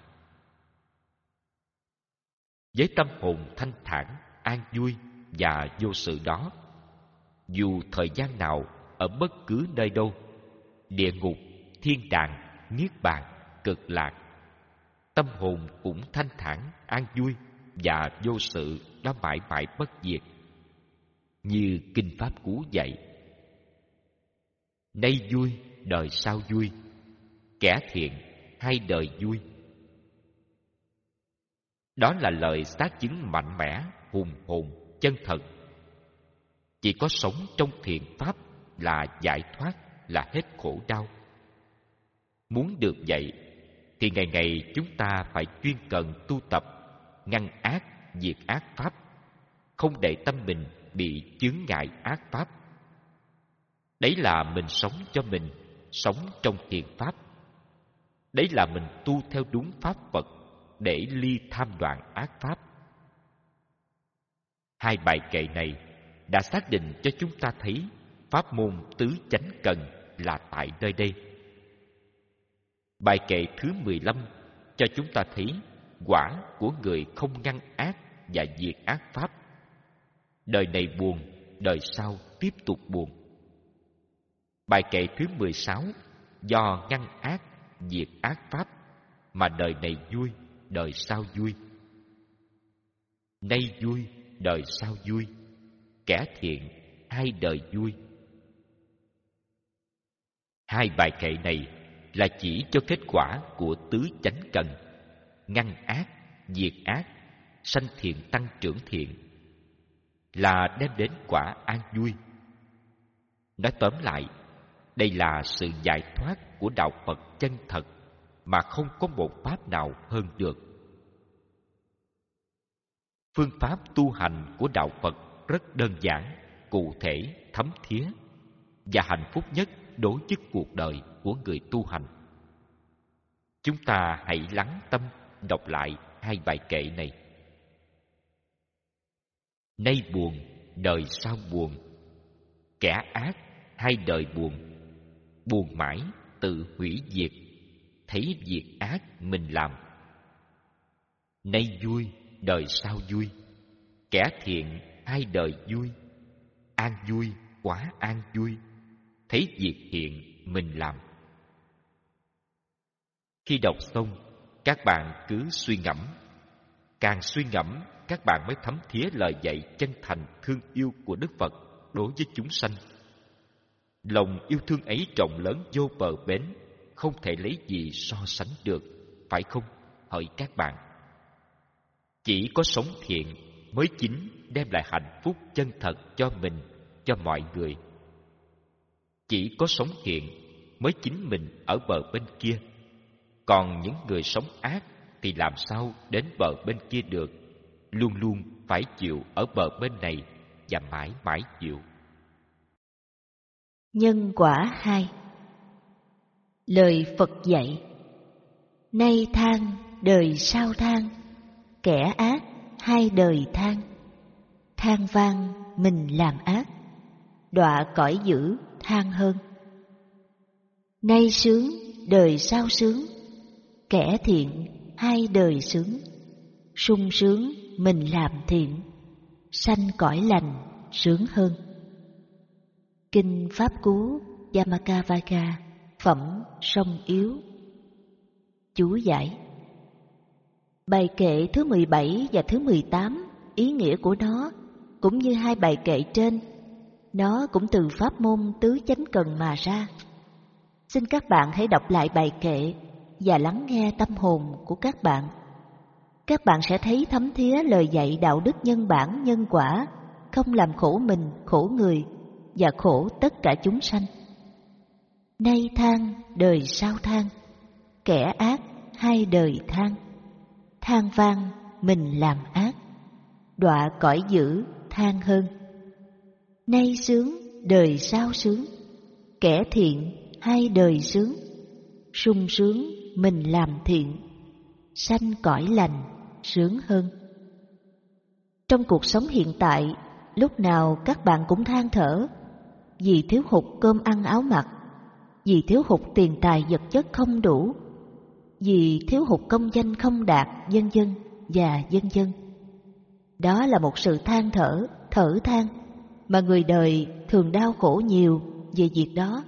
Với tâm hồn thanh thản, an vui và vô sự đó, dù thời gian nào, ở bất cứ nơi đâu, địa ngục, thiên đàng, niết bàn, cực lạc, tâm hồn cũng thanh thản, an vui và vô sự đó mãi mãi bất diệt. Như kinh pháp Cú dạy: nay vui, đời sau vui, kẻ thiện hai đời vui. Đó là lời xác chứng mạnh mẽ, hùng hồn, chân thật. Chỉ có sống trong thiện pháp là giải thoát, là hết khổ đau. Muốn được vậy, thì ngày ngày chúng ta phải chuyên cần tu tập, ngăn ác, diệt ác pháp, không để tâm mình bị chướng ngại ác pháp. Đấy là mình sống cho mình, sống trong thiện pháp. Đấy là mình tu theo đúng pháp Phật để ly tham đoạn ác pháp. Hai bài kệ này đã xác định cho chúng ta thấy pháp môn tứ chánh cần là tại nơi đây. Bài kệ thứ mười lăm cho chúng ta thấy quả của người không ngăn ác và diệt ác pháp. Đời này buồn, đời sau tiếp tục buồn. Bài kệ thứ mười sáu do ngăn ác, diệt ác pháp mà đời này vui, đời sau vui. Nay vui, đời sau vui, kẻ thiện hai đời vui. Hai bài kệ này là chỉ cho kết quả của tứ chánh cần: ngăn ác, diệt ác, sanh thiện tăng trưởng thiện, là đem đến quả an vui. Nói tóm lại, đây là sự giải thoát của đạo Phật chân thật mà không có một pháp nào hơn được. Phương pháp tu hành của đạo Phật rất đơn giản, cụ thể, thấm thía và hạnh phúc nhất đối với cuộc đời của người tu hành. Chúng ta hãy lắng tâm đọc lại hai bài kệ này. Nay buồn, đời sau buồn, kẻ ác hai đời buồn. Buồn mãi tự hủy diệt, thấy việc ác mình làm. Nay vui, đời sau vui, kẻ thiện hai đời vui. An vui, quá an vui, thấy việc thiện mình làm. Khi đọc xong, các bạn cứ suy ngẫm. Càng suy ngẫm, các bạn mới thấm thía lời dạy chân thành thương yêu của Đức Phật đối với chúng sanh. Lòng yêu thương ấy rộng lớn vô bờ bến, không thể lấy gì so sánh được, phải không, hỡi các bạn? Chỉ có sống thiện mới chính đem lại hạnh phúc chân thật cho mình, cho mọi người. Chỉ có sống thiện mới chính mình ở bờ bên kia. Còn những người sống ác thì làm sao đến bờ bên kia được, luôn luôn phải chịu ở bờ bên này và mãi mãi chịu. Nhân quả hai. Lời Phật dạy: nay than, đời sau than, kẻ ác hai đời than. Than vang mình làm ác, đọa cõi dữ than hơn. Nay sướng, đời sau sướng, kẻ thiện hai đời sướng. Sung sướng mình làm thiện, sanh cõi lành sướng hơn. Kinh Pháp Cú Yamakavaga, phẩm Sông Yếu. Chú giải: bài kệ thứ mười bảy và thứ mười tám, ý nghĩa của nó cũng như hai bài kệ trên, nó cũng từ pháp môn tứ chánh cần mà ra. Xin các bạn hãy đọc lại bài kệ và lắng nghe tâm hồn của các bạn. Các bạn sẽ thấy thấm thía lời dạy đạo đức nhân bản nhân quả, không làm khổ mình, khổ người và khổ tất cả chúng sanh. Nay than, đời sau than, kẻ ác hai đời than. Than vang mình làm ác, đọa cõi dữ than hơn. Nay sướng, đời sau sướng, kẻ thiện hai đời sướng. Sung sướng mình làm thiện, sanh cõi lành sướng hơn. Trong cuộc sống hiện tại, lúc nào các bạn cũng than thở vì thiếu hụt cơm ăn áo mặc, vì thiếu hụt tiền tài vật chất không đủ, vì thiếu hụt công danh không đạt, vân vân và vân vân. Đó là một sự than thở, thở than mà người đời thường đau khổ nhiều về việc đó.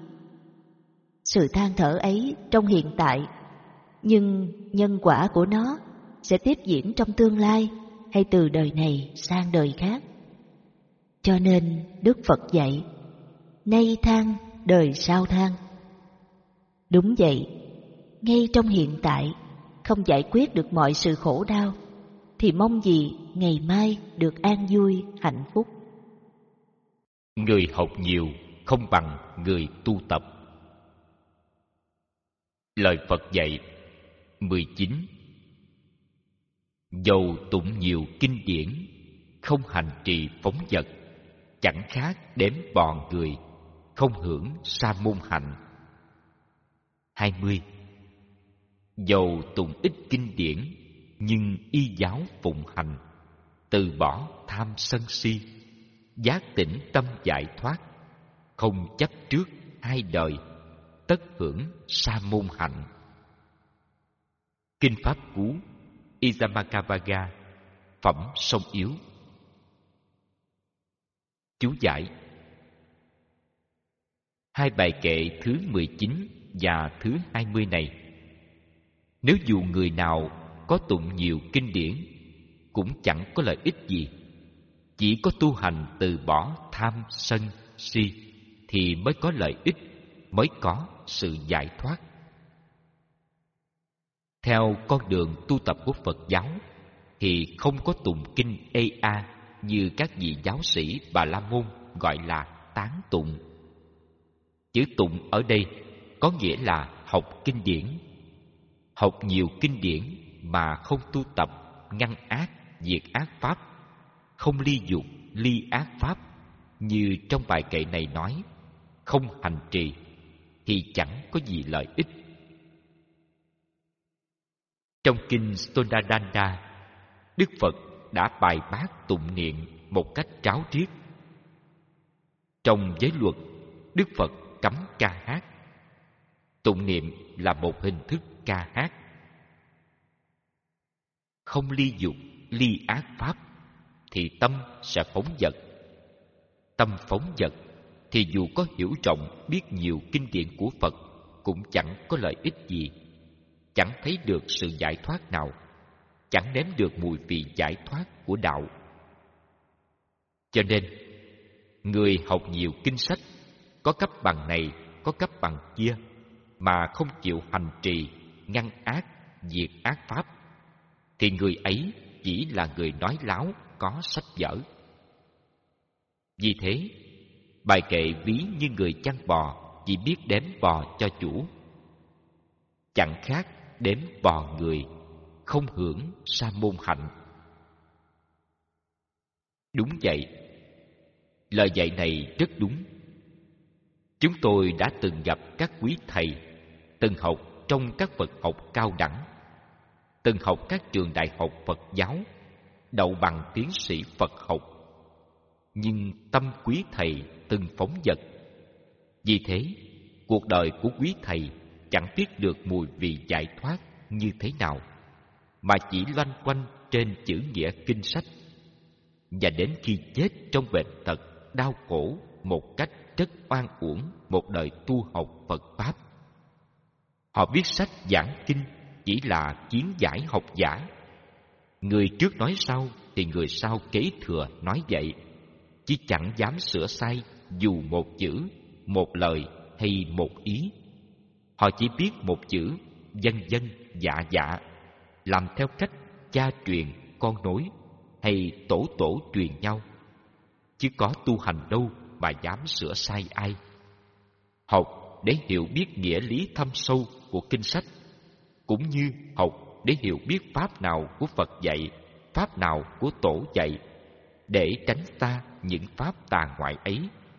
Sự than thở ấy trong hiện tại, nhưng nhân quả của nó sẽ tiếp diễn trong tương lai hay từ đời này sang đời khác. Cho nên Đức Phật dạy: nay than, đời sau than. Đúng vậy, ngay trong hiện tại không giải quyết được mọi sự khổ đau thì mong gì ngày mai được an vui, hạnh phúc. Người học nhiều không bằng người tu tập. Lời Phật dạy mười chín. Dầu tụng nhiều kinh điển, không hành trì phóng dật, chẳng khác đếm bòn người, không hưởng sa môn hạnh. hai mươi. Dầu tụng ít kinh điển, nhưng y giáo phụng hành, từ bỏ tham sân si, giác tỉnh tâm giải thoát, không chấp trước hai đời, tất hưởng sa môn hạnh. Kinh Pháp Cú Yamakavaga, phẩm Sông Yếu. Chú giải: hai bài kệ thứ mười chín và thứ hai mươi này, nếu dù người nào có tụng nhiều kinh điển cũng chẳng có lợi ích gì. Chỉ có tu hành từ bỏ tham sân si thì mới có lợi ích, mới có sự giải thoát. Theo con đường tu tập của Phật giáo thì không có tụng kinh ê a như các vị giáo sĩ Bà La Môn gọi là tán tụng. Chữ tụng ở đây có nghĩa là học kinh điển. Học nhiều kinh điển mà không tu tập ngăn ác, diệt ác pháp, không ly dục, ly ác pháp, như trong bài kệ này nói, không hành trì, thì chẳng có gì lợi ích. Trong kinh Stonadanda, Đức Phật đã bài bác tụng niệm một cách ráo riết. Trong giới luật, Đức Phật cấm ca hát. Tụng niệm là một hình thức ca hát. Không ly dục, ly ác pháp, thì tâm sẽ phóng dật. Tâm phóng dật thì dù có hiểu rộng biết nhiều kinh điển của Phật cũng chẳng có lợi ích gì, chẳng thấy được sự giải thoát nào, chẳng nếm được mùi vị giải thoát của đạo. Cho nên, người học nhiều kinh sách, có cấp bằng này, có cấp bằng kia, mà không chịu hành trì, ngăn ác, diệt ác pháp, thì người ấy chỉ là người nói láo, có sách vở. Vì thế, bài kệ ví như người chăn bò chỉ biết đếm bò cho chủ, chẳng khác đếm bò người, không hưởng sa môn hạnh. Đúng vậy, lời dạy này rất đúng. Chúng tôi đã từng gặp các quý thầy, từng học trong các Phật học cao đẳng, từng học các trường đại học Phật giáo, đậu bằng tiến sĩ Phật học. Nhưng tâm quý thầy từng phóng dật. Vì thế, cuộc đời của quý thầy chẳng biết được mùi vị giải thoát như thế nào, mà chỉ loanh quanh trên chữ nghĩa kinh sách, và đến khi chết trong bệnh tật, đau khổ một cách rất oan uổng một đời tu học Phật Pháp. Họ viết sách giảng kinh chỉ là kiến giải học giả. Người trước nói sau thì người sau kế thừa nói vậy, chứ chẳng dám sửa sai dù một chữ, một lời hay một ý. Họ chỉ biết một chữ vân vân dạ dạ, làm theo cách cha truyền con nối hay tổ tổ truyền nhau, chứ có tu hành đâu mà dám sửa sai ai. Học để hiểu biết nghĩa lý thâm sâu của kinh sách, cũng như học để hiểu biết pháp nào của Phật dạy, pháp nào của tổ dạy, để tránh xa những pháp tà ngoại ấy.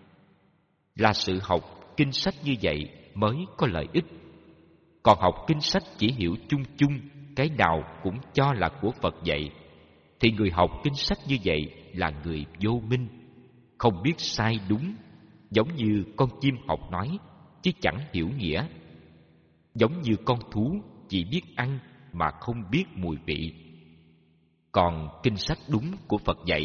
Là sự học kinh sách như vậy mới có lợi ích. Còn học kinh sách chỉ hiểu chung chung cái nào cũng cho là của Phật dạy, thì người học kinh sách như vậy là người vô minh, không biết sai đúng, giống như con chim học nói chứ chẳng hiểu nghĩa, giống như con thú chỉ biết ăn mà không biết mùi vị. Còn kinh sách đúng của Phật dạy,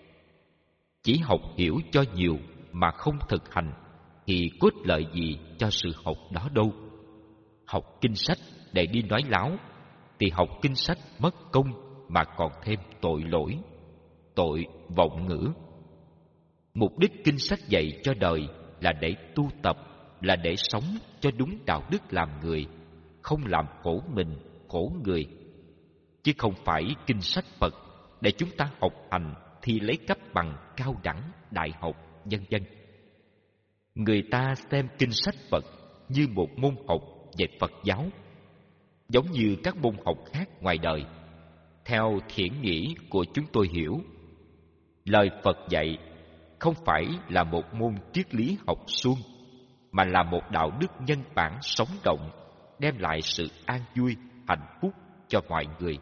chỉ học hiểu cho nhiều mà không thực hành thì có ích lợi gì cho sự học đó đâu. Học kinh sách để đi nói láo thì học kinh sách mất công mà còn thêm tội lỗi, tội vọng ngữ. Mục đích kinh sách dạy cho đời là để tu tập, là để sống cho đúng đạo đức làm người, không làm khổ mình, khổ người, chứ không phải kinh sách Phật để chúng ta học hành thì lấy cấp bằng cao đẳng, đại học, vân vân. Người ta xem kinh sách Phật như một môn học về Phật giáo, giống như các môn học khác ngoài đời. Theo thiện nghĩ của chúng tôi hiểu, lời Phật dạy không phải là một môn triết lý học suông, mà là một đạo đức nhân bản sống động, đem lại sự an vui, hạnh phúc cho mọi người.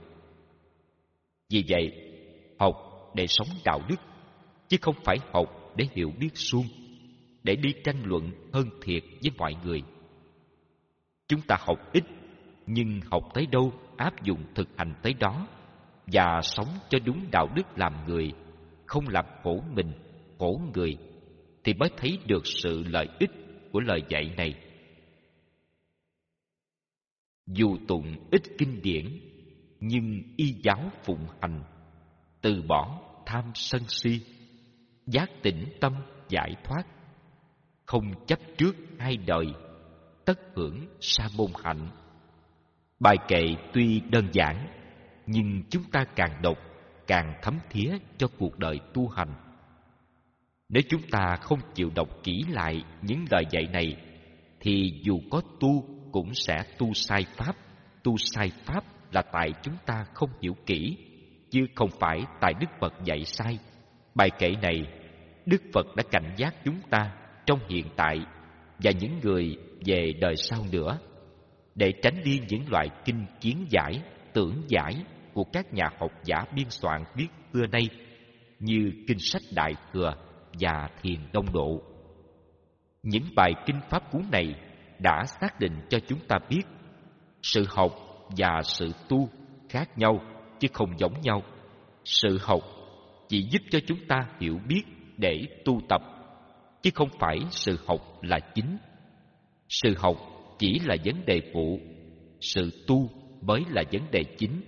Vì vậy, học để sống đạo đức, chứ không phải học để hiểu biết suông, để đi tranh luận hơn thiệt với mọi người. Chúng ta học ít, nhưng học tới đâu áp dụng thực hành tới đó, và sống cho đúng đạo đức làm người, không làm khổ mình, khổ người, thì mới thấy được sự lợi ích của lời dạy này. Dù tụng ít kinh điển, nhưng y giáo phụng hành, từ bỏ tham sân si, giác tĩnh tâm giải thoát, không chấp trước hai đời, tất hưởng sa môn hạnh. Bài kệ tuy đơn giản, nhưng chúng ta càng đọc càng thấm thía cho cuộc đời tu hành. Nếu chúng ta không chịu đọc kỹ lại những lời dạy này, thì dù có tu cũng sẽ tu sai pháp. Tu sai pháp là tại chúng ta không hiểu kỹ, chứ không phải tại Đức Phật dạy sai. Bài kệ này, Đức Phật đã cảnh giác chúng ta trong hiện tại và những người về đời sau nữa, để tránh đi những loại kinh kiến giải, tưởng giải của các nhà học giả biên soạn viết xưa nay, như kinh sách Đại Thừa và Thiền Đông Độ. Những bài kinh pháp cú này đã xác định cho chúng ta biết sự học và sự tu khác nhau chứ không giống nhau. Sự học chỉ giúp cho chúng ta hiểu biết để tu tập, chứ không phải sự học là chính. Sự học chỉ là vấn đề phụ, sự tu mới là vấn đề chính.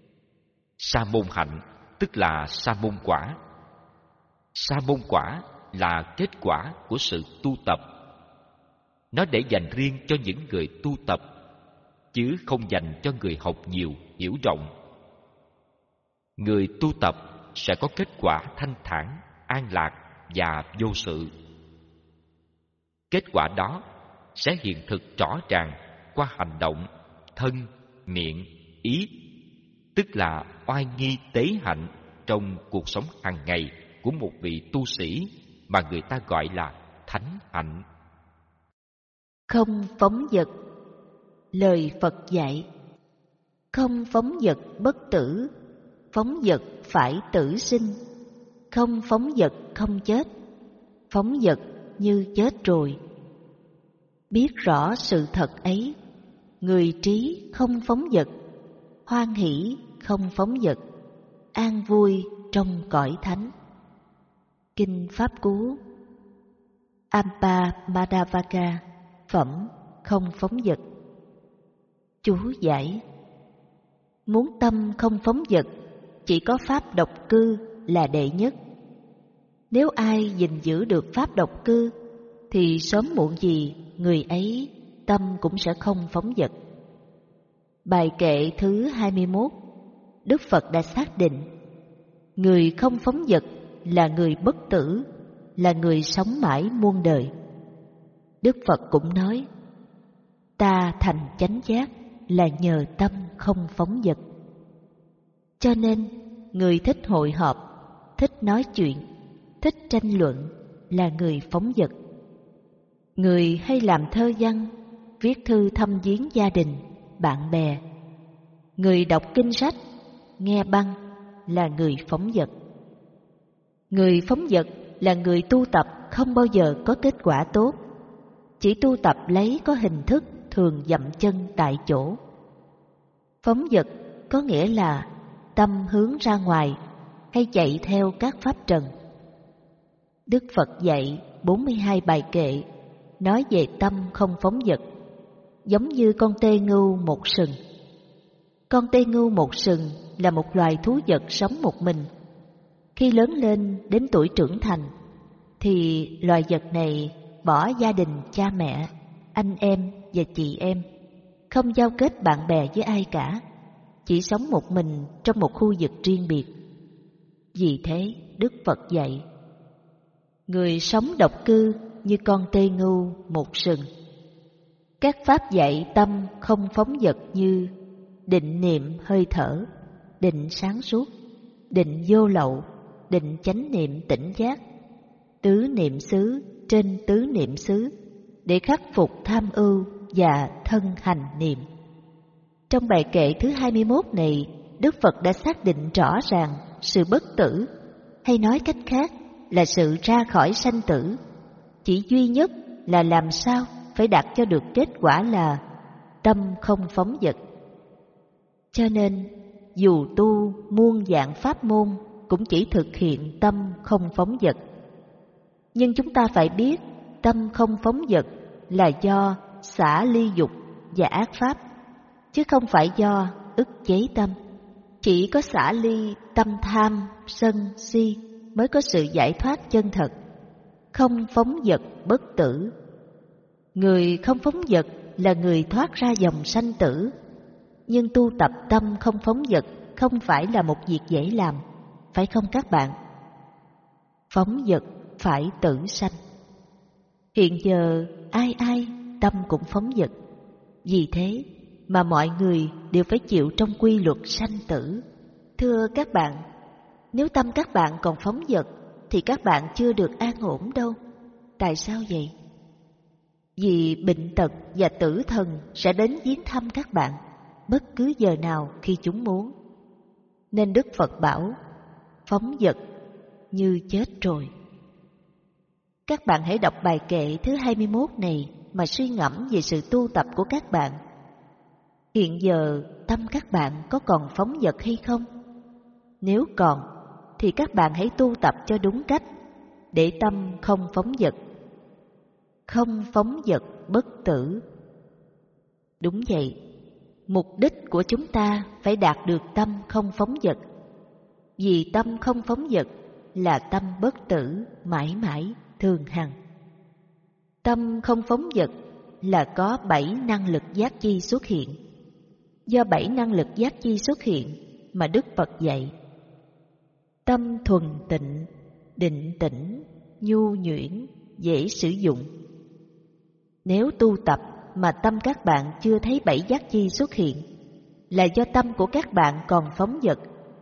Sa môn hạnh tức là sa môn quả. Sa môn quả là kết quả của sự tu tập. Nó để dành riêng cho những người tu tập, chứ không dành cho người học nhiều, hiểu rộng. Người tu tập sẽ có kết quả thanh thản, an lạc và vô sự. Kết quả đó sẽ hiện thực rõ ràng qua hành động, thân, miệng, ý, tức là oai nghi tế hạnh trong cuộc sống hàng ngày của một vị tu sĩ mà người ta gọi là thánh hạnh. Không phóng dật. Lời Phật dạy: không phóng dật bất tử, phóng dật phải tử sinh. Không phóng dật không chết, phóng dật như chết rồi. Biết rõ sự thật ấy, người trí không phóng dật, hoan hỷ không phóng dật, an vui trong cõi thánh. Kinh Pháp Cú Ampamadavaka, phẩm không phóng dật. Chú giải: muốn tâm không phóng dật, chỉ có pháp độc cư là đệ nhất. Nếu ai gìn giữ được pháp độc cư, thì sớm muộn gì người ấy tâm cũng sẽ không phóng dật. Bài kệ thứ hai mươi mốt, Đức Phật đã xác định người không phóng dật là người bất tử, là người sống mãi muôn đời. Đức Phật cũng nói: ta thành chánh giác là nhờ tâm không phóng dật. Cho nên người thích hội họp, thích nói chuyện, thích tranh luận là người phóng dật. Người hay làm thơ văn, viết thư thăm viếng gia đình, bạn bè, người đọc kinh sách, nghe băng là người phóng dật. Người phóng dật là người tu tập không bao giờ có kết quả tốt, chỉ tu tập lấy có hình thức, thường dậm chân tại chỗ. Phóng dật có nghĩa là tâm hướng ra ngoài hay chạy theo các pháp trần. Đức Phật dạy bốn mươi hai bài kệ nói về tâm không phóng dật, giống như con tê ngưu một sừng. Con tê ngưu một sừng là một loài thú vật sống một mình. Khi lớn lên đến tuổi trưởng thành, thì loài vật này bỏ gia đình cha mẹ, anh em và chị em, không giao kết bạn bè với ai cả, chỉ sống một mình trong một khu vực riêng biệt. Vì thế Đức Phật dạy người sống độc cư như con tê ngưu một sừng. Các pháp dạy tâm không phóng dật như định niệm hơi thở, định sáng suốt, định vô lậu, định chánh niệm tỉnh giác, tứ niệm xứ trên tứ niệm xứ, để khắc phục tham ưu và thân hành niệm. Trong bài kệ thứ hai mươi mốt này, Đức Phật đã xác định rõ ràng sự bất tử, hay nói cách khác là sự ra khỏi sanh tử, chỉ duy nhất là làm sao phải đạt cho được kết quả là tâm không phóng dật. Cho nên dù tu muôn dạng pháp môn cũng chỉ thực hiện tâm không phóng dật. Nhưng chúng ta phải biết tâm không phóng dật là do xả ly dục và ác pháp, chứ không phải do ức chế tâm. Chỉ có xả ly tâm tham, sân, si mới có sự giải thoát chân thật. Không phóng dật bất tử. Người không phóng dật là người thoát ra dòng sanh tử. Nhưng tu tập tâm không phóng dật không phải là một việc dễ làm, phải không các bạn? Phóng dật phải tử sanh. Hiện giờ ai ai tâm cũng phóng dật. Vì thế mà mọi người đều phải chịu trong quy luật sanh tử. Thưa các bạn, nếu tâm các bạn còn phóng dật thì các bạn chưa được an ổn đâu. Tại sao vậy? Vì bệnh tật và tử thần sẽ đến viếng thăm các bạn bất cứ giờ nào khi chúng muốn. Nên Đức Phật bảo phóng dật như chết rồi. Các bạn hãy đọc bài kệ thứ hai mươi mốt này mà suy ngẫm về sự tu tập của các bạn. Hiện giờ tâm các bạn có còn phóng dật hay không? Nếu còn thì các bạn hãy tu tập cho đúng cách để tâm không phóng dật. Không phóng dật bất tử. Đúng vậy, mục đích của chúng ta phải đạt được tâm không phóng dật. Vì tâm không phóng dật là tâm bất tử, mãi mãi, thường hằng. Tâm không phóng dật là có bảy năng lực giác chi xuất hiện. Do bảy năng lực giác chi xuất hiện mà Đức Phật dạy. Tâm thuần tịnh, định tĩnh, nhu nhuyễn, dễ sử dụng. Nếu tu tập mà tâm các bạn chưa thấy bảy giác chi xuất hiện, là do tâm của các bạn còn phóng dật.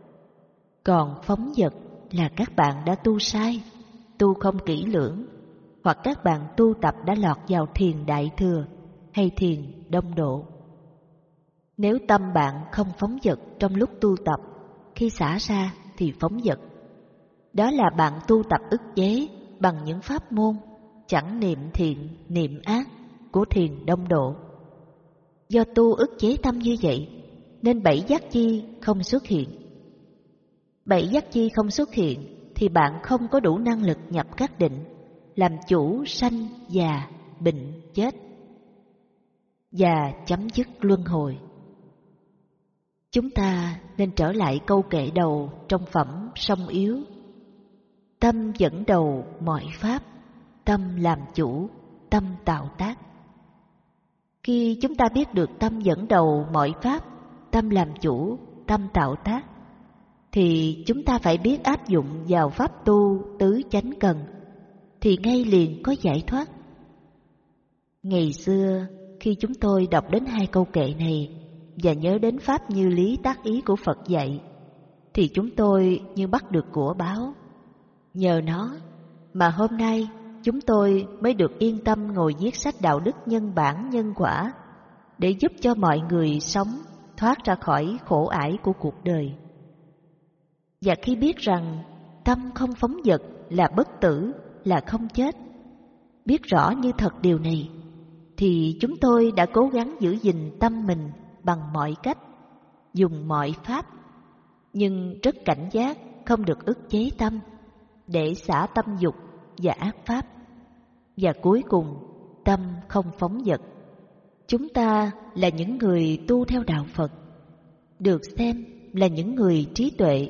Còn phóng dật là các bạn đã tu sai, tu không kỹ lưỡng, hoặc các bạn tu tập đã lọt vào thiền đại thừa hay thiền đông độ. Nếu tâm bạn không phóng dật trong lúc tu tập, khi xả ra thì phóng dật. Đó là bạn tu tập ức chế bằng những pháp môn chẳng niệm thiện, niệm ác của thiền đông độ. Do tu ức chế tâm như vậy, nên bảy giác chi không xuất hiện. Bảy giác chi không xuất hiện thì bạn không có đủ năng lực nhập các định, làm chủ sanh, già, bệnh, chết và chấm dứt luân hồi. Chúng ta nên trở lại câu kệ đầu trong phẩm Song Yếu. Tâm dẫn đầu mọi pháp, tâm làm chủ, tâm tạo tác. Khi chúng ta biết được tâm dẫn đầu mọi pháp, tâm làm chủ, tâm tạo tác, thì chúng ta phải biết áp dụng vào pháp tu tứ chánh cần, thì ngay liền có giải thoát. Ngày xưa, khi chúng tôi đọc đến hai câu kệ này và nhớ đến pháp như lý tác ý của Phật dạy, thì chúng tôi như bắt được của báo. Nhờ nó mà hôm nay chúng tôi mới được yên tâm ngồi viết sách đạo đức nhân bản nhân quả để giúp cho mọi người sống thoát ra khỏi khổ ải của cuộc đời. Và khi biết rằng tâm không phóng dật là bất tử, là không chết, biết rõ như thật điều này, thì chúng tôi đã cố gắng giữ gìn tâm mình bằng mọi cách, dùng mọi pháp, nhưng rất cảnh giác không được ức chế tâm, để xả tâm dục và ác pháp. Và cuối cùng, tâm không phóng dật. Chúng ta là những người tu theo đạo Phật, được xem là những người trí tuệ.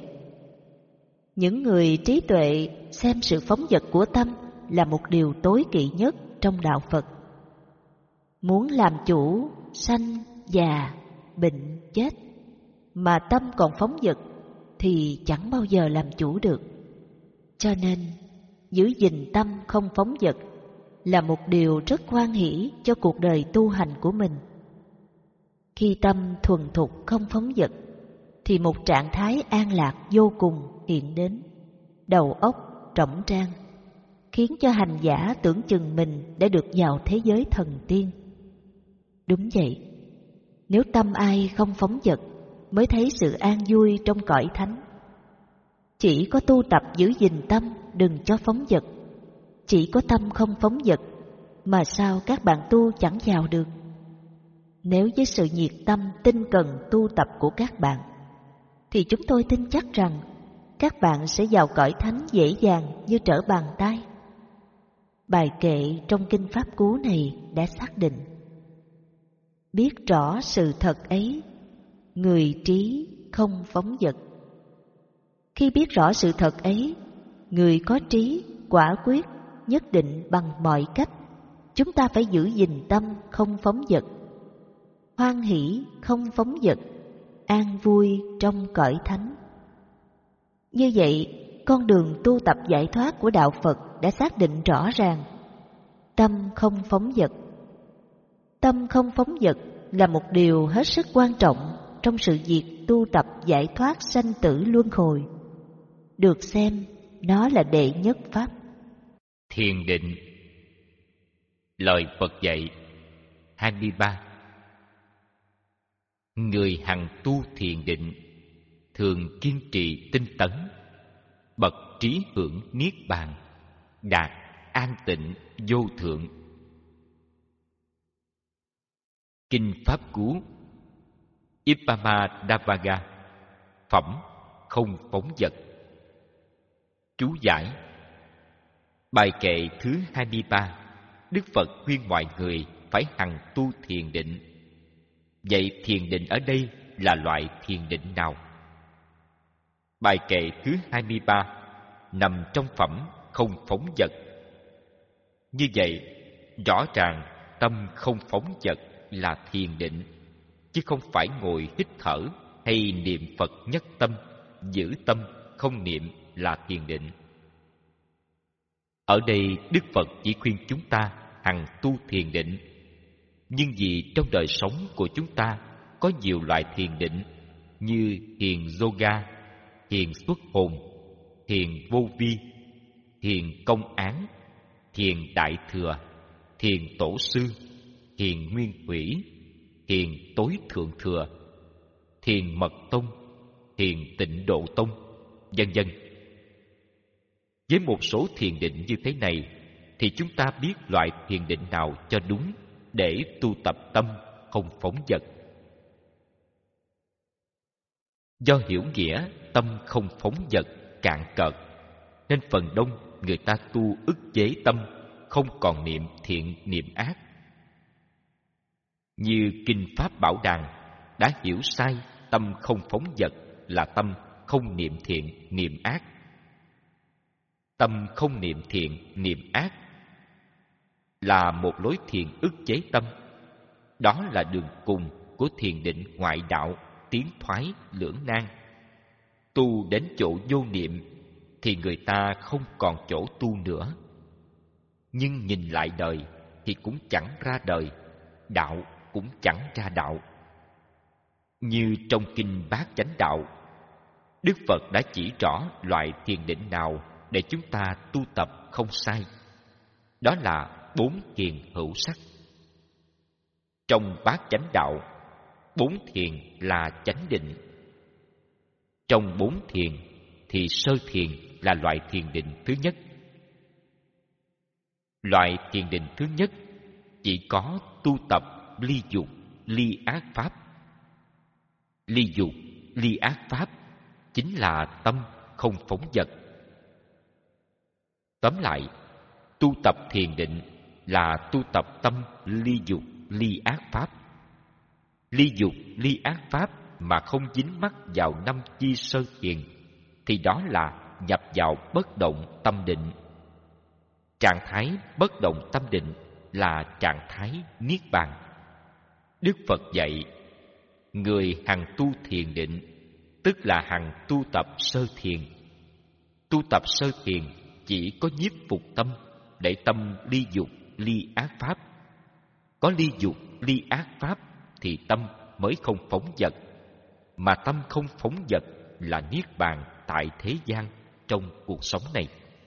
Những người trí tuệ xem sự phóng dật của tâm là một điều tối kỵ nhất trong đạo Phật. Muốn làm chủ sanh, già, bệnh, chết, mà tâm còn phóng dật thì chẳng bao giờ làm chủ được. Cho nên, giữ gìn tâm không phóng dật là một điều rất hoan hỷ cho cuộc đời tu hành của mình. Khi tâm thuần thục không phóng dật, thì một trạng thái an lạc vô cùng hiện đến, đầu óc rỗng trang, khiến cho hành giả tưởng chừng mình đã được vào thế giới thần tiên. Đúng vậy, nếu tâm ai không phóng dật mới thấy sự an vui trong cõi thánh. Chỉ có tu tập giữ gìn tâm đừng cho phóng dật, chỉ có tâm không phóng dật mà sao các bạn tu chẳng vào được. Nếu với sự nhiệt tâm tinh cần tu tập của các bạn, thì chúng tôi tin chắc rằng các bạn sẽ vào cõi thánh dễ dàng như trở bàn tay. Bài kệ trong kinh Pháp Cú này đã xác định. Biết rõ sự thật ấy, người trí không phóng dật. Khi biết rõ sự thật ấy, người có trí, quả quyết, nhất định bằng mọi cách, chúng ta phải giữ gìn tâm không phóng dật, hoan hỷ không phóng dật, an vui trong cõi thánh. Như vậy, con đường tu tập giải thoát của Đạo Phật đã xác định rõ ràng. Tâm không phóng dật. Tâm không phóng dật là một điều hết sức quan trọng trong sự việc tu tập giải thoát sanh tử luân hồi. Được xem nó là đệ nhất pháp. Thiền định. Lời Phật dạy hai mươi ba. Người hằng tu thiền định, thường kiên trì tinh tấn, bậc trí hưởng niết bàn, đạt an tịnh vô thượng. Kinh Pháp Cú Ippamadavaga, phẩm không phóng dật. Chú giải. Bài kệ thứ hai mươi ba, Đức Phật khuyên mọi người phải hằng tu thiền định. Vậy thiền định ở đây là loại thiền định nào? Bài kệ thứ hai mươi ba nằm trong phẩm không phóng dật. Như vậy, rõ ràng tâm không phóng dật là thiền định, chứ không phải ngồi hít thở hay niệm Phật nhất tâm, giữ tâm không niệm là thiền định. Ở đây Đức Phật chỉ khuyên chúng ta hằng tu thiền định, nhưng vì trong đời sống của chúng ta có nhiều loại thiền định như thiền yoga, thiền xuất hồn, thiền vô vi, thiền công án, thiền đại thừa, thiền tổ sư, thiền nguyên thủy, thiền tối thượng thừa, thiền mật tông, thiền tịnh độ tông, vân vân. Với một số thiền định như thế này thì chúng ta biết loại thiền định nào cho đúng để tu tập tâm không phóng dật. Do hiểu nghĩa tâm không phóng dật cạn cợt, nên phần đông người ta tu ức chế tâm, không còn niệm thiện niệm ác. Như Kinh Pháp Bảo Đàn đã hiểu sai tâm không phóng dật là tâm không niệm thiện niệm ác. Tâm không niệm thiện niệm ác là một lối thiền ức chế tâm. Đó là đường cùng của thiền định ngoại đạo, tiến thoái lưỡng nan. Tu đến chỗ vô niệm thì người ta không còn chỗ tu nữa. Nhưng nhìn lại đời thì cũng chẳng ra đời, đạo cũng chẳng ra đạo. Như trong Kinh Bát Chánh Đạo, Đức Phật đã chỉ rõ loại thiền định nào để chúng ta tu tập không sai. Đó là bốn thiền hữu sắc. Trong Bát Chánh Đạo, bốn thiền là chánh định. Trong bốn thiền thì sơ thiền là loại thiền định thứ nhất. Loại thiền định thứ nhất chỉ có tu tập ly dục, ly ác pháp. Ly dục, ly ác pháp chính là tâm không phóng dật. Tóm lại, tu tập thiền định là tu tập tâm ly dục, ly ác pháp. Ly dục, ly ác pháp mà không dính mắc vào năm chi sơ thiền thì đó là nhập vào bất động tâm định. Trạng thái bất động tâm định là trạng thái niết bàn. Đức Phật dạy, người hằng tu thiền định tức là hằng tu tập sơ thiền. Tu tập sơ thiền chỉ có nhiếp phục tâm để tâm ly dục, ly ác pháp. Có ly dục, ly ác pháp thì tâm mới không phóng dật. Mà tâm không phóng dật là niết bàn tại thế gian trong cuộc sống này.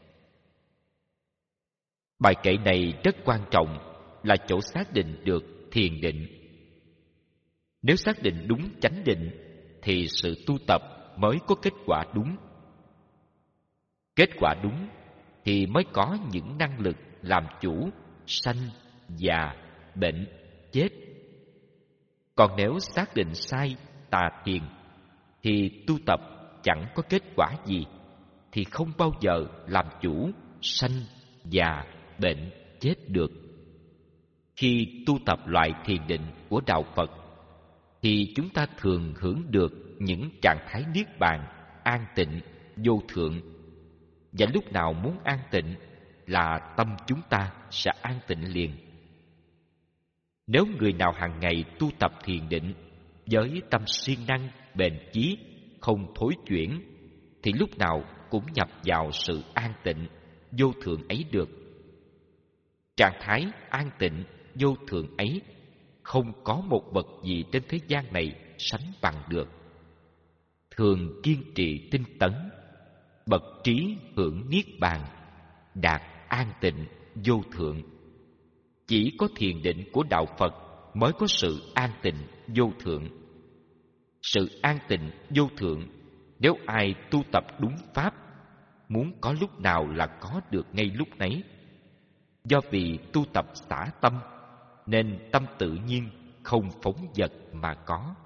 Bài kệ này rất quan trọng, là chỗ xác định được thiền định. Nếu xác định đúng chánh định thì sự tu tập mới có kết quả đúng. Kết quả đúng thì mới có những năng lực làm chủ sanh, già, bệnh, chết. Còn nếu xác định sai tà thiền thì tu tập chẳng có kết quả gì, thì không bao giờ làm chủ sanh, già, bệnh, chết được. Khi tu tập loại thiền định của Đạo Phật, thì chúng ta thường hưởng được những trạng thái niết bàn, an tịnh, vô thượng. Và lúc nào muốn an tịnh là tâm chúng ta sẽ an tịnh liền. Nếu người nào hàng ngày tu tập thiền định với tâm siêng năng, bền chí, không thối chuyển, thì lúc nào cũng nhập vào sự an tịnh, vô thượng ấy được. Trạng thái an tịnh, vô thượng ấy không có một vật gì trên thế gian này sánh bằng được. Thường kiên trì tinh tấn, bậc trí hưởng niết bàn, đạt an tịnh vô thượng. Chỉ có thiền định của đạo Phật mới có sự an tịnh vô thượng. Sự an tịnh vô thượng, nếu ai tu tập đúng pháp, muốn có lúc nào là có được ngay lúc nấy. Do vì tu tập xả tâm, nên tâm tự nhiên không phóng dật mà có.